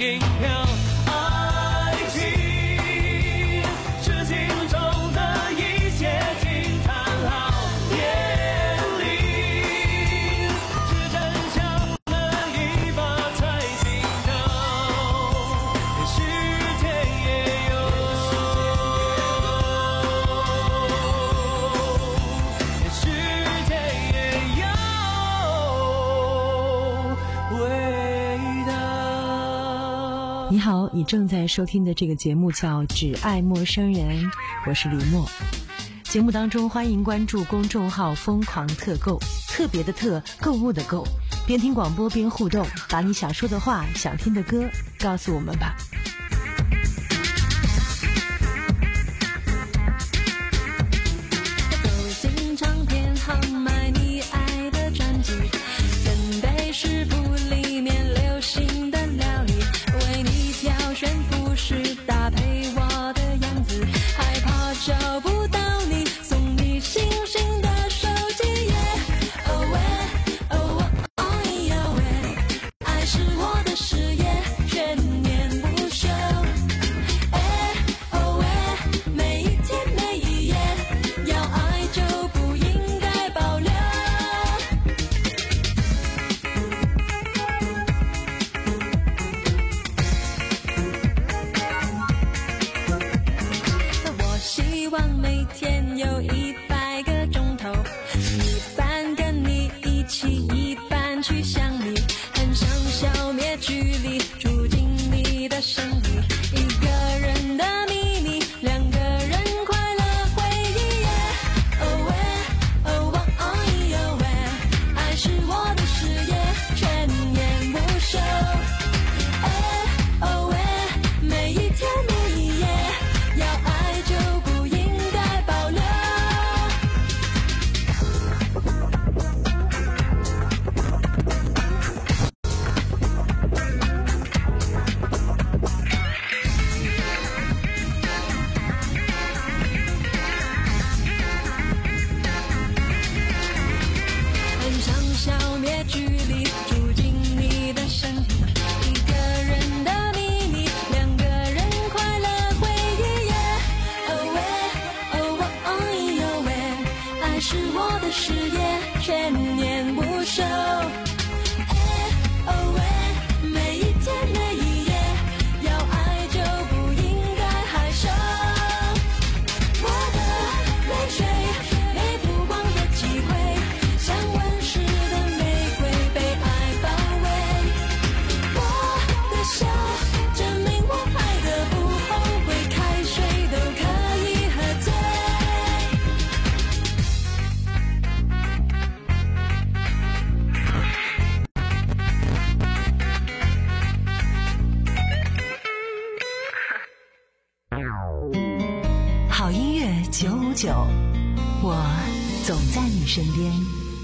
S1: 银票。爱情是心中的一切惊叹号，眼里是真相的一把才心头，世界也有，世界也有味道。
S22: 你好，你正在收听的这个节目叫《只爱陌生人》，我是李默。节目当中欢迎关注公众号疯狂特购，特别的特，购物的购，边听广播边互动，把你想说的话、想听的歌告诉我们吧。
S12: 走进唱片行买你爱的专辑，准备食谱里面流行的料理，为你挑选服饰搭配我的样子，害怕找不到你，送你星星的手机。Oh喂，Oh oh yeah喂，爱是我的事业，全年不休。哎，Oh喂，每一天每一夜，要爱就不应该保留。我希望每天有一百个钟头，一半跟你一起，一半去想你，很想消灭距离，住进你的身体，一个人的秘密，两个人快乐回忆。Oh喂，Oh oh yeah喂，爱是我的事业，全年不休。哎，Oh喂，每一天每一夜，要爱就不应该保留。很想消灭距离，住进你的身体，一个人的秘密，两个人快乐回忆。Oh喂，Oh oh yeah喂，爱是我的事业，全年不休。哎，Oh喂，每一天每一夜，要爱就不应该害羞。我的泪水没曝光的机会，像温室的玫瑰被爱包围。我的笑证明我爱的不后悔，开水都可以喝醉。
S3: 好音乐九五九，我总在你身边。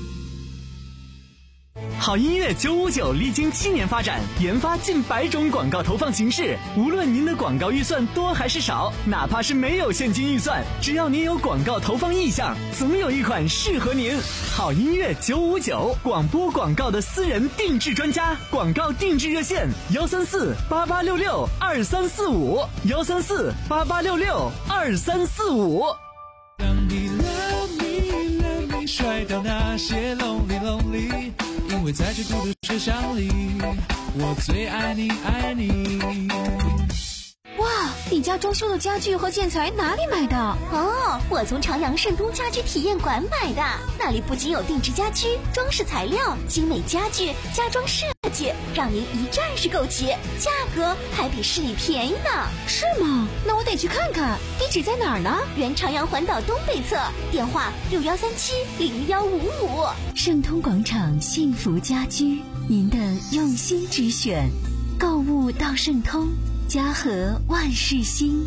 S5: 好音乐九五九历经七年发展，研发近百种广告投放形式。无论您的广告预算多还是少，哪怕是没有现金预算，只要您有广告投放意向，总有一款适合您。好音乐九五九，广播广告的私人定制专家，广告定制热线：幺三四八八六六二三四五，幺三四八八六六二三四五。
S1: 让你 love me love me， 甩掉那些 lonely lonely， 因为在这孤独车厢里，我最爱你爱你。
S7: 哇，你家装修的家具和建材哪里买的？哦，我从朝阳盛通家居体验馆买的。那里不仅有定制家居、装饰材料、精美家具、家装设计，让您一站式购齐，价格还比市里便宜呢。是吗？那我得去看看。地址在哪儿呢？原朝阳环岛东北侧，电话六幺三七零幺五五。
S3: 盛通广场幸福家居，您的用心之选。购物到盛通，家和万事兴。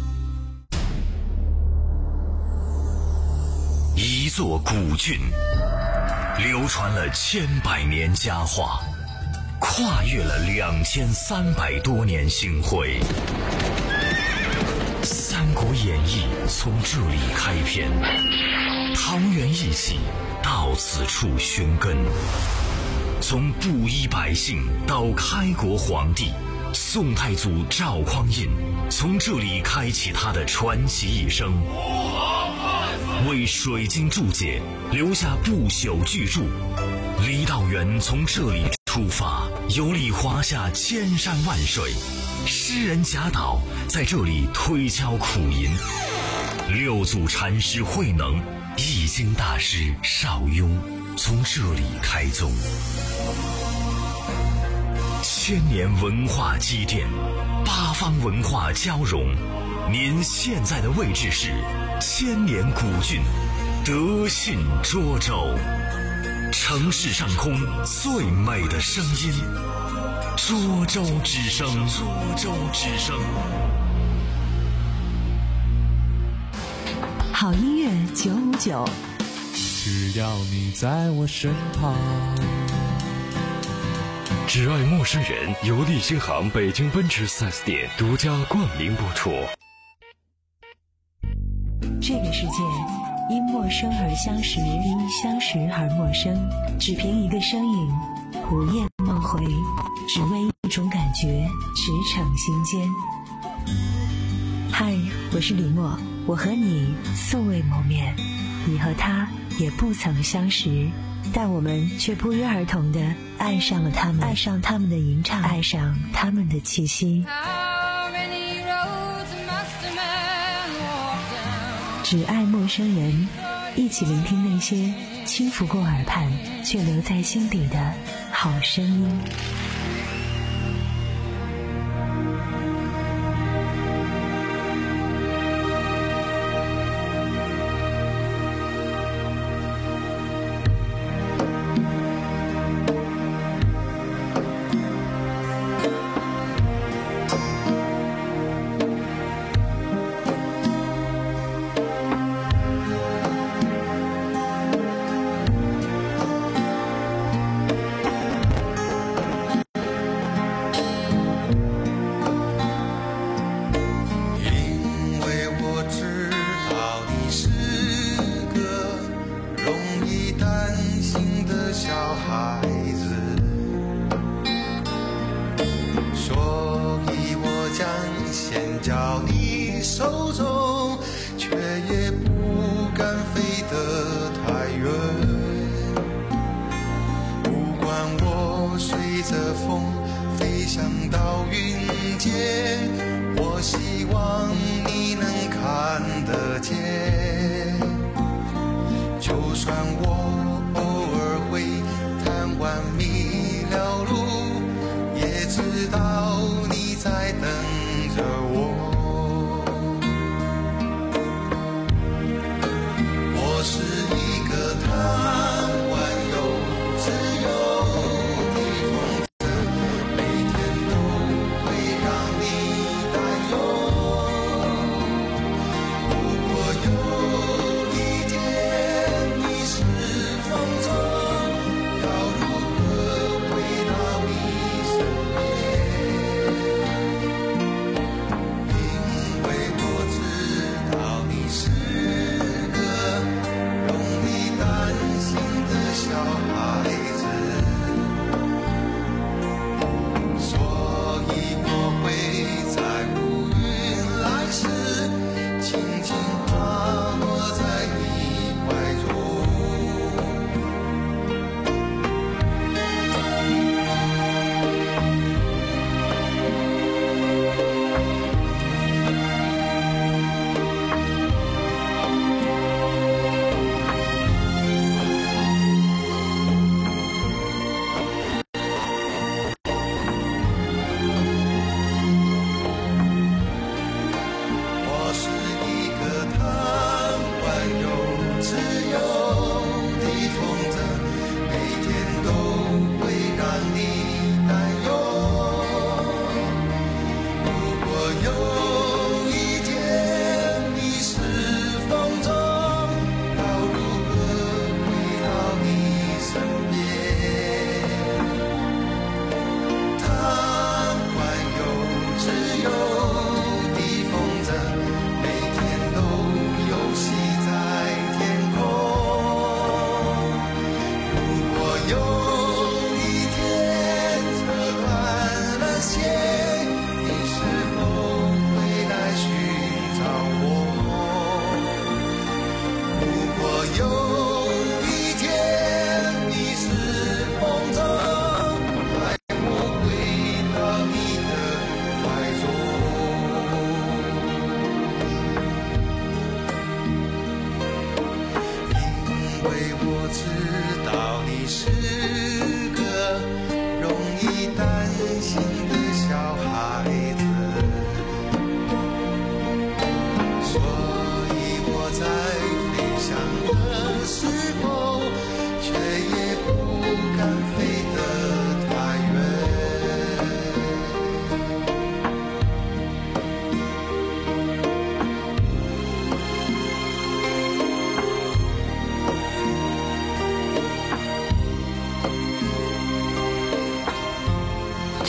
S19: 一座古郡，流传了千百年佳话，跨越了两千三百多年星辉。《三国演义》从这里开篇，桃园义气到此处寻根。从布衣百姓到开国皇帝，
S6: 宋太祖赵匡胤从这里开启他的传奇一生，为水晶注解留下不朽巨著。李道元从这里出发，游历华夏千山万水，诗人贾岛在这里推敲苦吟，六祖禅师慧能、易经大师邵雍从这里开宗。千年文化积淀，八方文化交融。您现在的位置是千年古郡德信涿州，城市上空最美的声音，涿州之声。涿州之声。
S3: 好音乐九五九，
S21: 只要你在我身旁。
S8: 只爱陌生人由利星行北京奔驰 四 S 店独家冠名播出。
S3: 这个世界因陌生而相识，因相识而陌生，只凭一个身影，午夜梦回，只为一种感觉，驰骋心间。嗨，我是李默，我和你素未谋面，你和他也不曾相识，但我们却不约而同地爱上了他们，爱上他们的吟唱，爱上他们的气息。只爱陌生人，一起聆听那些轻拂过耳畔却留在心底的好声音。
S1: 有一天车断了线。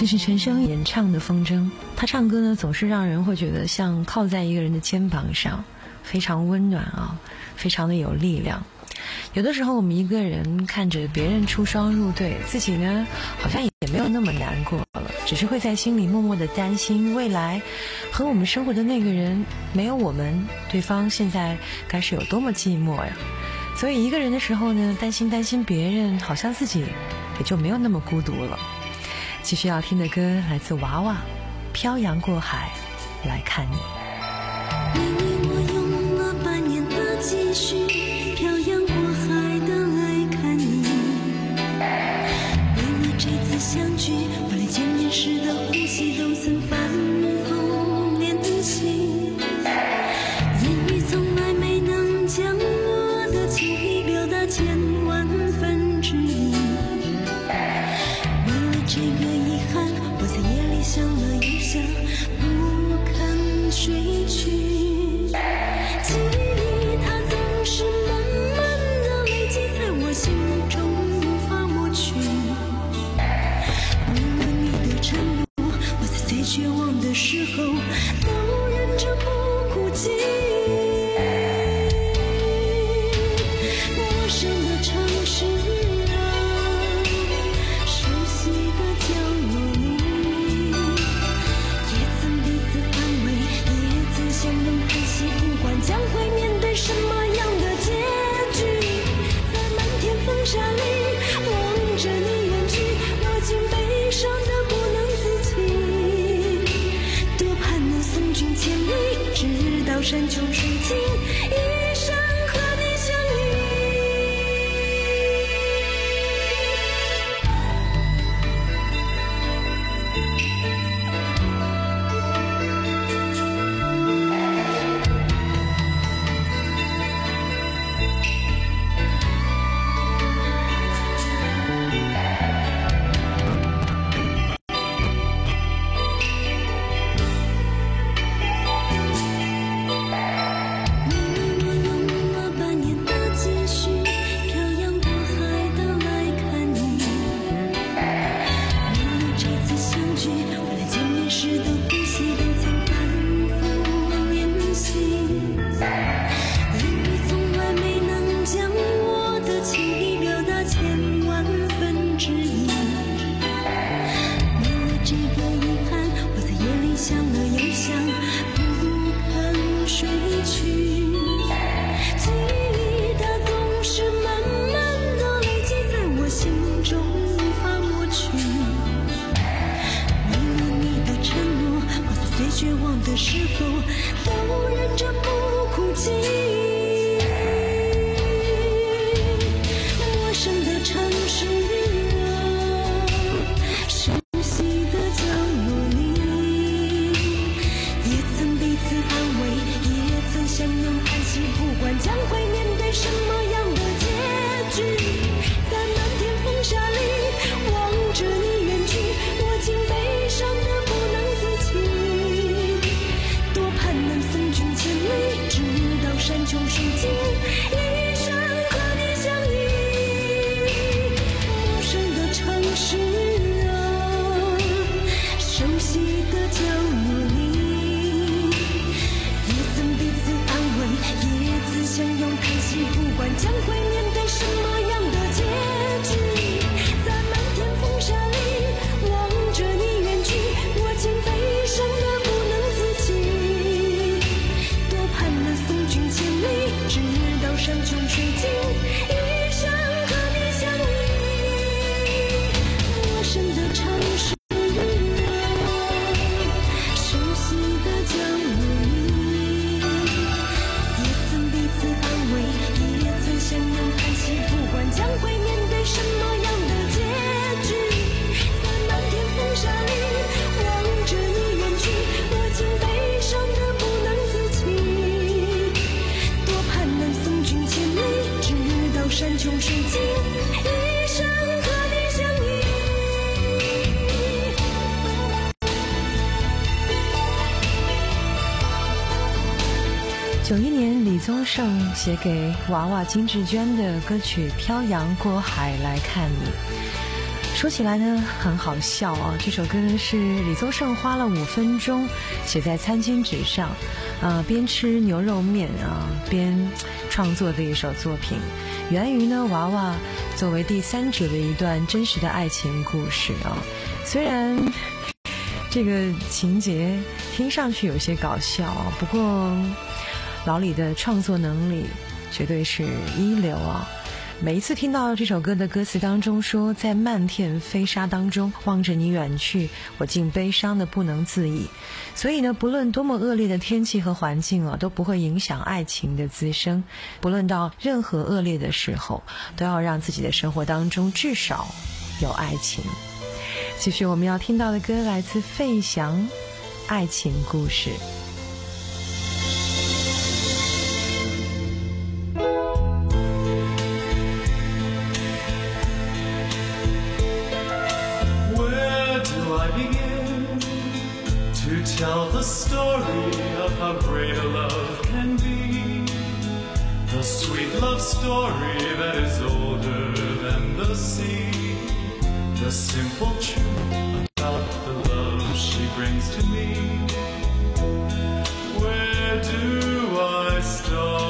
S22: 这是陈升演唱的《风筝》，他唱歌呢总是让人会觉得像靠在一个人的肩膀上，非常温暖啊，非常的有力量。有的时候我们一个人看着别人出双入对，自己呢好像也没有那么难过了，只是会在心里默默的担心未来和我们生活的那个人没有我们，对方现在该是有多么寂寞呀。所以一个人的时候呢，担心担心别人，好像自己也就没有那么孤独了。继续要听的歌来自娃娃，漂洋过海来看你。
S12: 你为我用了半年的积蓄，漂洋过海的来看你。为了这次相聚，我连见面时的呼吸都曾反复练习。言语从来没能将我的情意表达千万分之一。为了这个遗憾，我在夜里想了又想，不肯睡去。记忆它总是慢慢地累积在我心中，无法抹去。为了你的承诺，我在最绝望的时候都忍着不哭泣。陌生的城市啊，熟悉的角落里，也曾彼此安慰，也曾相拥叹息，不管将会面对什么样的结局。在漫天风沙里望着你远去，我竟悲伤得不能自己。多盼能送君千里，直到山穷水尽，一生和你相依。
S22: 九一年，李宗盛写给娃娃金志娟的歌曲《漂洋过海来看你》。 说起来呢很好笑啊，这首歌呢是李宗盛花了五分钟写在餐巾纸上，呃，边吃牛肉面啊边创作的一首作品，源于呢娃娃作为第三者的一段真实的爱情故事啊。虽然这个情节听上去有些搞笑啊，不过老李的创作能力绝对是一流啊。每一次听到这首歌的歌词当中说，在漫天飞沙当中望着你远去，我竟悲伤的不能自已。所以呢，不论多么恶劣的天气和环境啊，都不会影响爱情的滋生。不论到任何恶劣的时候，都要让自己的生活当中至少有爱情。继续我们要听到的歌来自费翔，《爱情故事》。
S4: Tell the story of how great a love can be, the sweet love story that is older than the sea, the simple truth about the love she brings to me. Where do I start?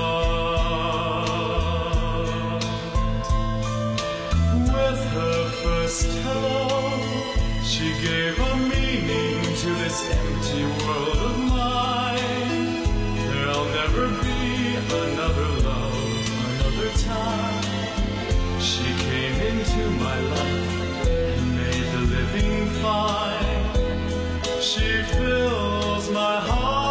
S4: With her first hello, she gave a meaning to this empty world of mine. There'll never be another love, another time. She came into my life and made the living fine. She fills my heart.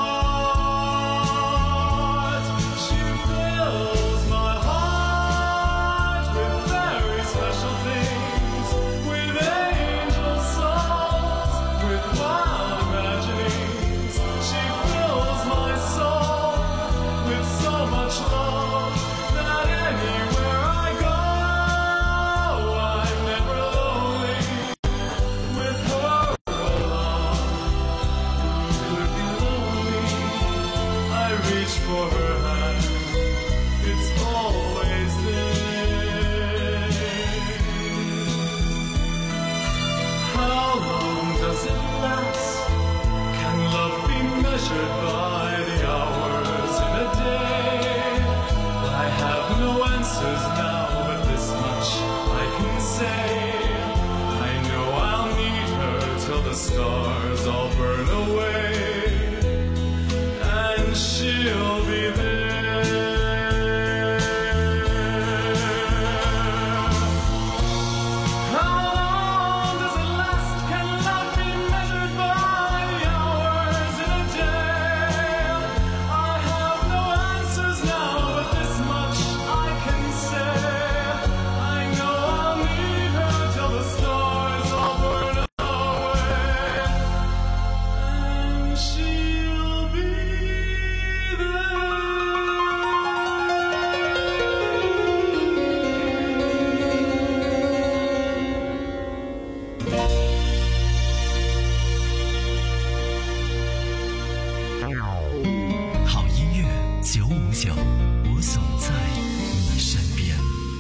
S4: She fills my heart with very special things, with angel songs, with wild imaginings. She fills my soul with so much love that anywhere I go, I'm never lonely. With her along, who could be lonely? I reach for her hand, it's always there. How long does it last? Can love be measured by the hours in a day? I have no answers now, but this much I can say. I know I'll need her till the stars all burn away, and she'll be there. How long does it last? Can love be measured by the hours in a day? I have no answers now, but this much I can say. I know I'll need her till the stars all burn away, and she'll be there.
S9: 好音乐九五九，我总在你身边。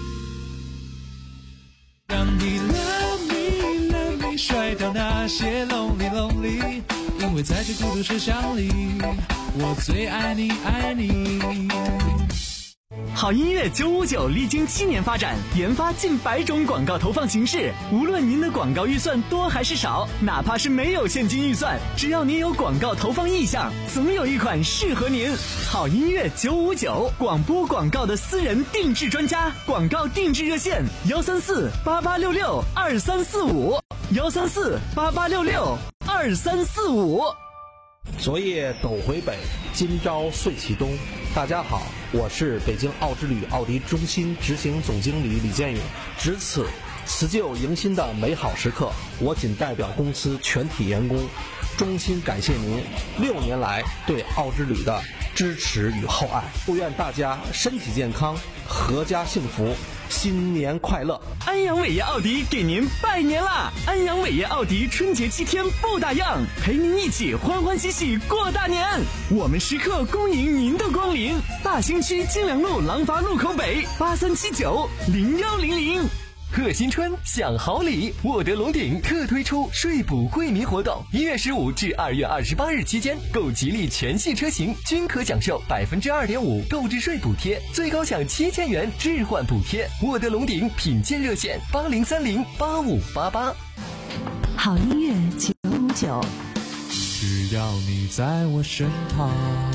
S1: 让你 love me love me 甩掉那些 lonely lonely， 因为在这孤独世上里，我最爱你爱你。
S5: 好音乐九五九历经七年发展，研发近百种广告投放形式。无论您的广告预算多还是少，哪怕是没有现金预算，只要您有广告投放意向，总有一款适合您。好音乐九五九，广播广告的私人定制专家，广告定制热线：幺三四八八六六二三四五，幺三四八八六六二三四五。
S13: 昨夜斗回北，今朝岁其东。大家好，我是北京奥之旅奥迪中心执行总经理李建勇。值此辞旧迎新的美好时刻，我仅代表公司全体员工，衷心感谢您六年来对奥之旅的支持与厚爱。祝愿大家身体健康，阖家幸福，新年快乐！
S5: 安阳伟业奥迪给您拜年啦！安阳伟业奥迪春节七天不打烊，陪您一起欢欢喜喜过大年。我们时刻恭迎您的光临，大兴区金良路廊坊路口北八三七九零幺零零。
S2: 贺新春享好礼，沃德龙鼎特推出税补惠民活动，一月十五至二月二十八日期间，购吉利全系车型均可享受百分之二点五购置税补贴，最高享七千元置换补贴。沃德龙鼎品鉴热线八零三零八五八八。
S3: 好音乐九五九，
S21: 只要你在我身旁。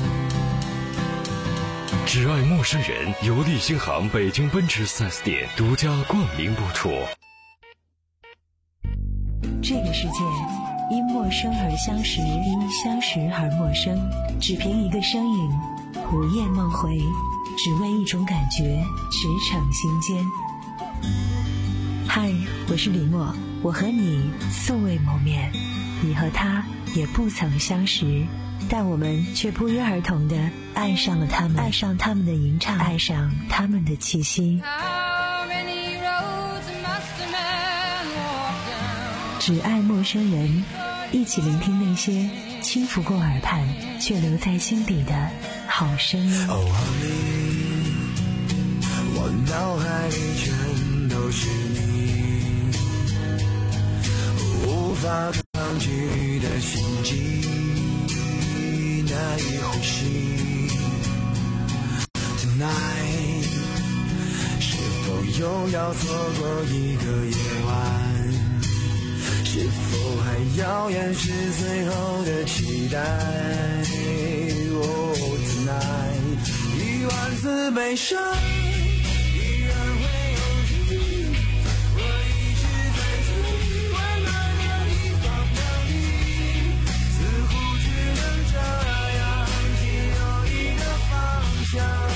S8: 只爱陌生人由利星行北京奔驰 四 S 店独家冠名播出。
S3: 这个世界因陌生而相识，因相识而陌生，只凭一个身影，午夜梦回，只为一种感觉，驰骋心间。嗨，我是李默，我和你素未谋面，你和他也不曾相识，但我们却不约而同地爱上了他们，爱上他们的吟唱，爱上他们的气息。只爱陌生人，一起聆听那些轻拂过耳畔却留在心底的好声音。
S16: 哦，我脑海里全都是你，无法抗拒的心悸，难以呼吸。Tonight， 是否又要错过一个夜晚？是否还遥远是最后的期待？ Oh tonight， 一万次悲伤依然会有你，我一直在最温暖的地方等你，似乎只能这样，只有一个方向。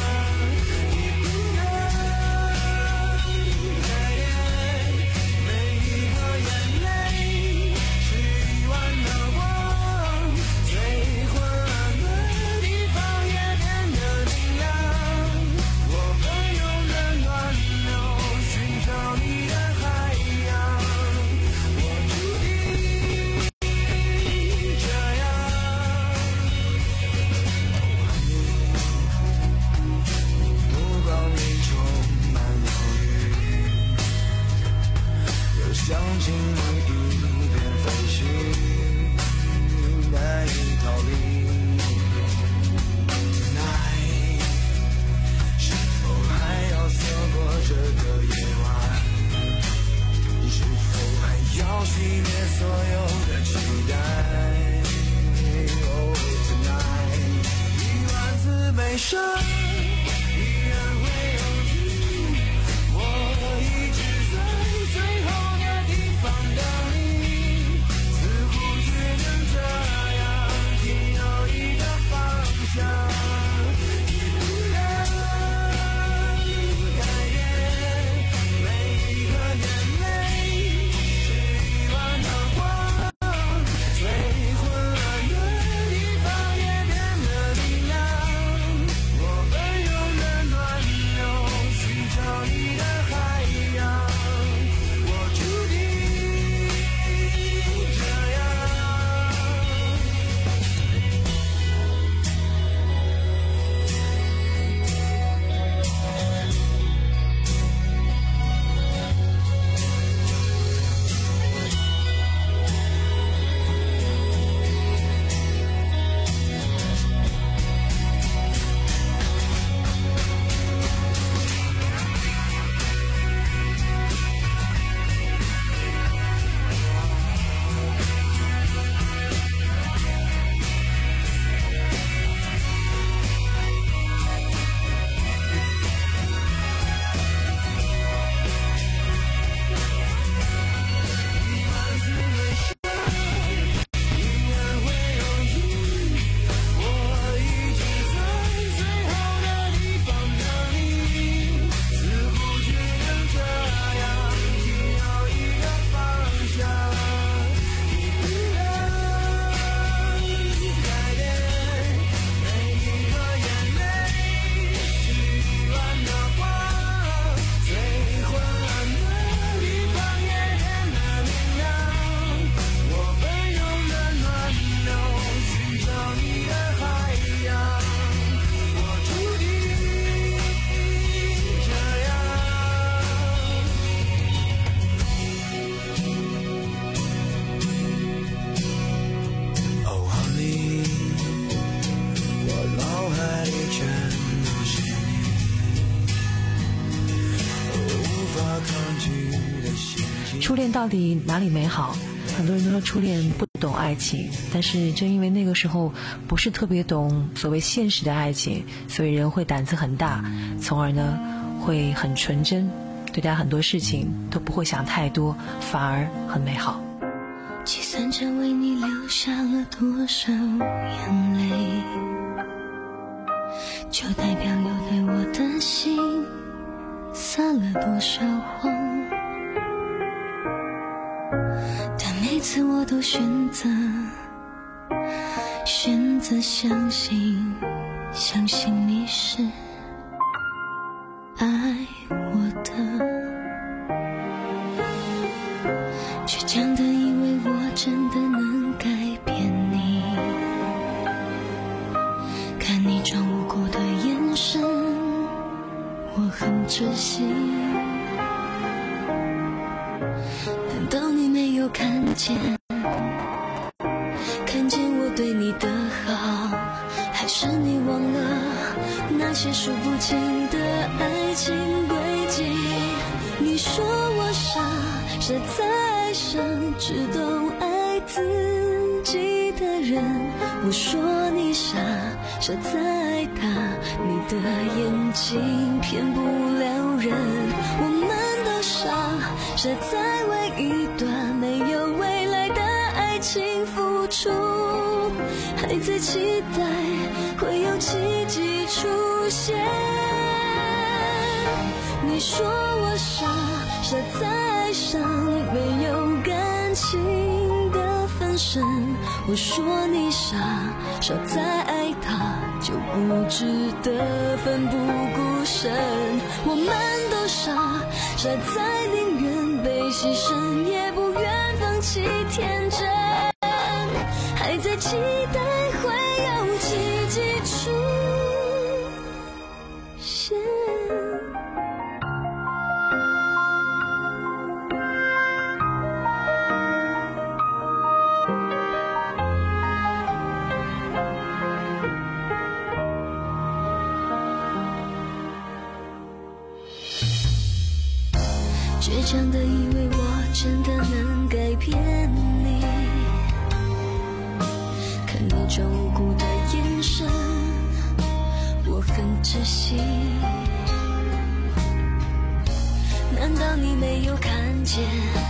S16: 我
S22: 初恋到底哪里美好？很多人都说初恋不懂爱情，但是正因为那个时候不是特别懂所谓现实的爱情，所以人会胆子很大，从而呢会很纯真，对待很多事情都不会想太多，反而很美好。
S12: 计算着为你流下了多少眼泪，就代表有对我的心撒了多少谎。但每次我都选择选择相信，相信你是爱我的，倔强的以为我真的能改变你，看你装无辜的眼神，我很窒息。难道你没有看见，看见我对你的好，还是你忘了那些数不清的爱情轨迹？你说我傻，傻在爱上只懂爱自己的人，我说你傻，傻在爱他，你的眼睛骗不了人。我们都傻，傻在为一段没有未来的爱情付出，还在期待会有奇迹出现。你说我傻，傻在爱上没有感情的分身，我说你傻，傻在爱他就不值得奋不顾身。我们都傻，傻在宁愿被牺牲也不愿放弃天真，还在期待会有奇迹出现。倔强的以为我真的能改变你，看你装无辜的眼神，我很窒息。难道你没有看见，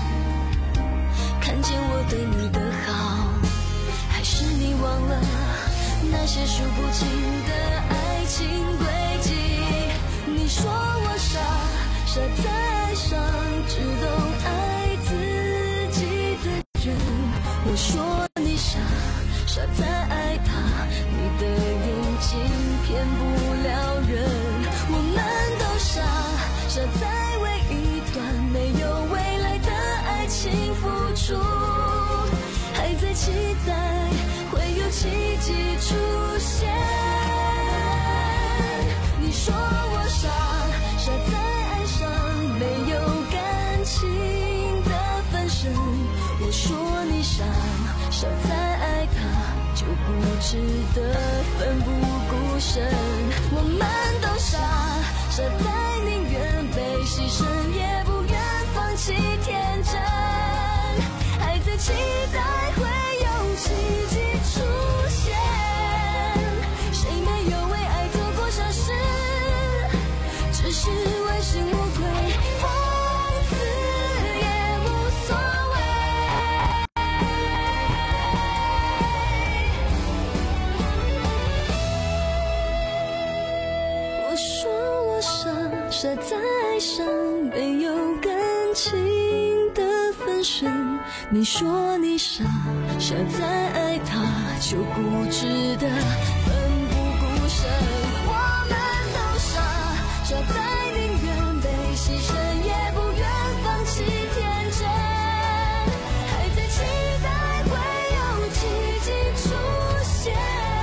S12: 看见我对你的好，还是你忘了那些数不清的爱情轨迹？你说我傻，傻在爱上只懂爱自己的人，我说你傻，傻在爱他，你的眼睛骗不了人。我们都傻，傻在为一段没有未来的爱情付出，还在期待会有奇迹出现。你说我傻，傻在爱上没有感情的分身，我说你傻，傻在爱他就不值得奋不顾身。我们都傻，傻在宁愿被牺牲也不愿放弃天真，还在期待会有奇迹出现。谁没有为爱做过傻事，只是问心无愧，放肆也无所谓。我说我傻，傻在爱上没有感情的分身，你说你傻，傻在爱他就不值得奋不顾身。我们都傻，傻在宁愿被牺牲也不愿放弃天真，还在期待会有奇迹出现，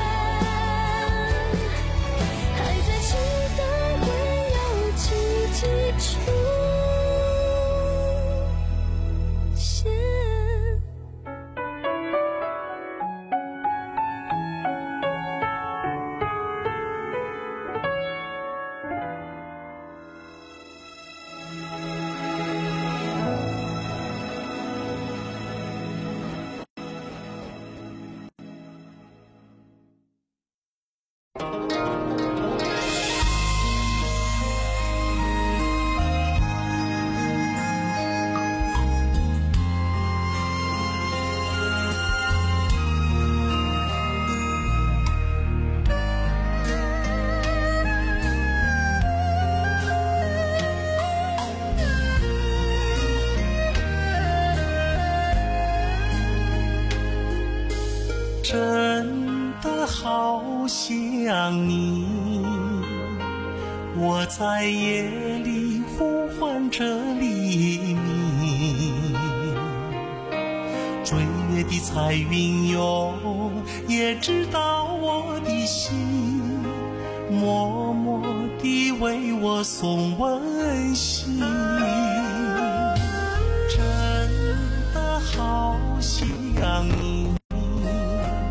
S12: 还在期待会有奇迹出现。
S1: 真的好想你，我在夜里呼唤着黎明，追月的彩云哟，也知道我的心，默默地为我送温馨，真的好想你。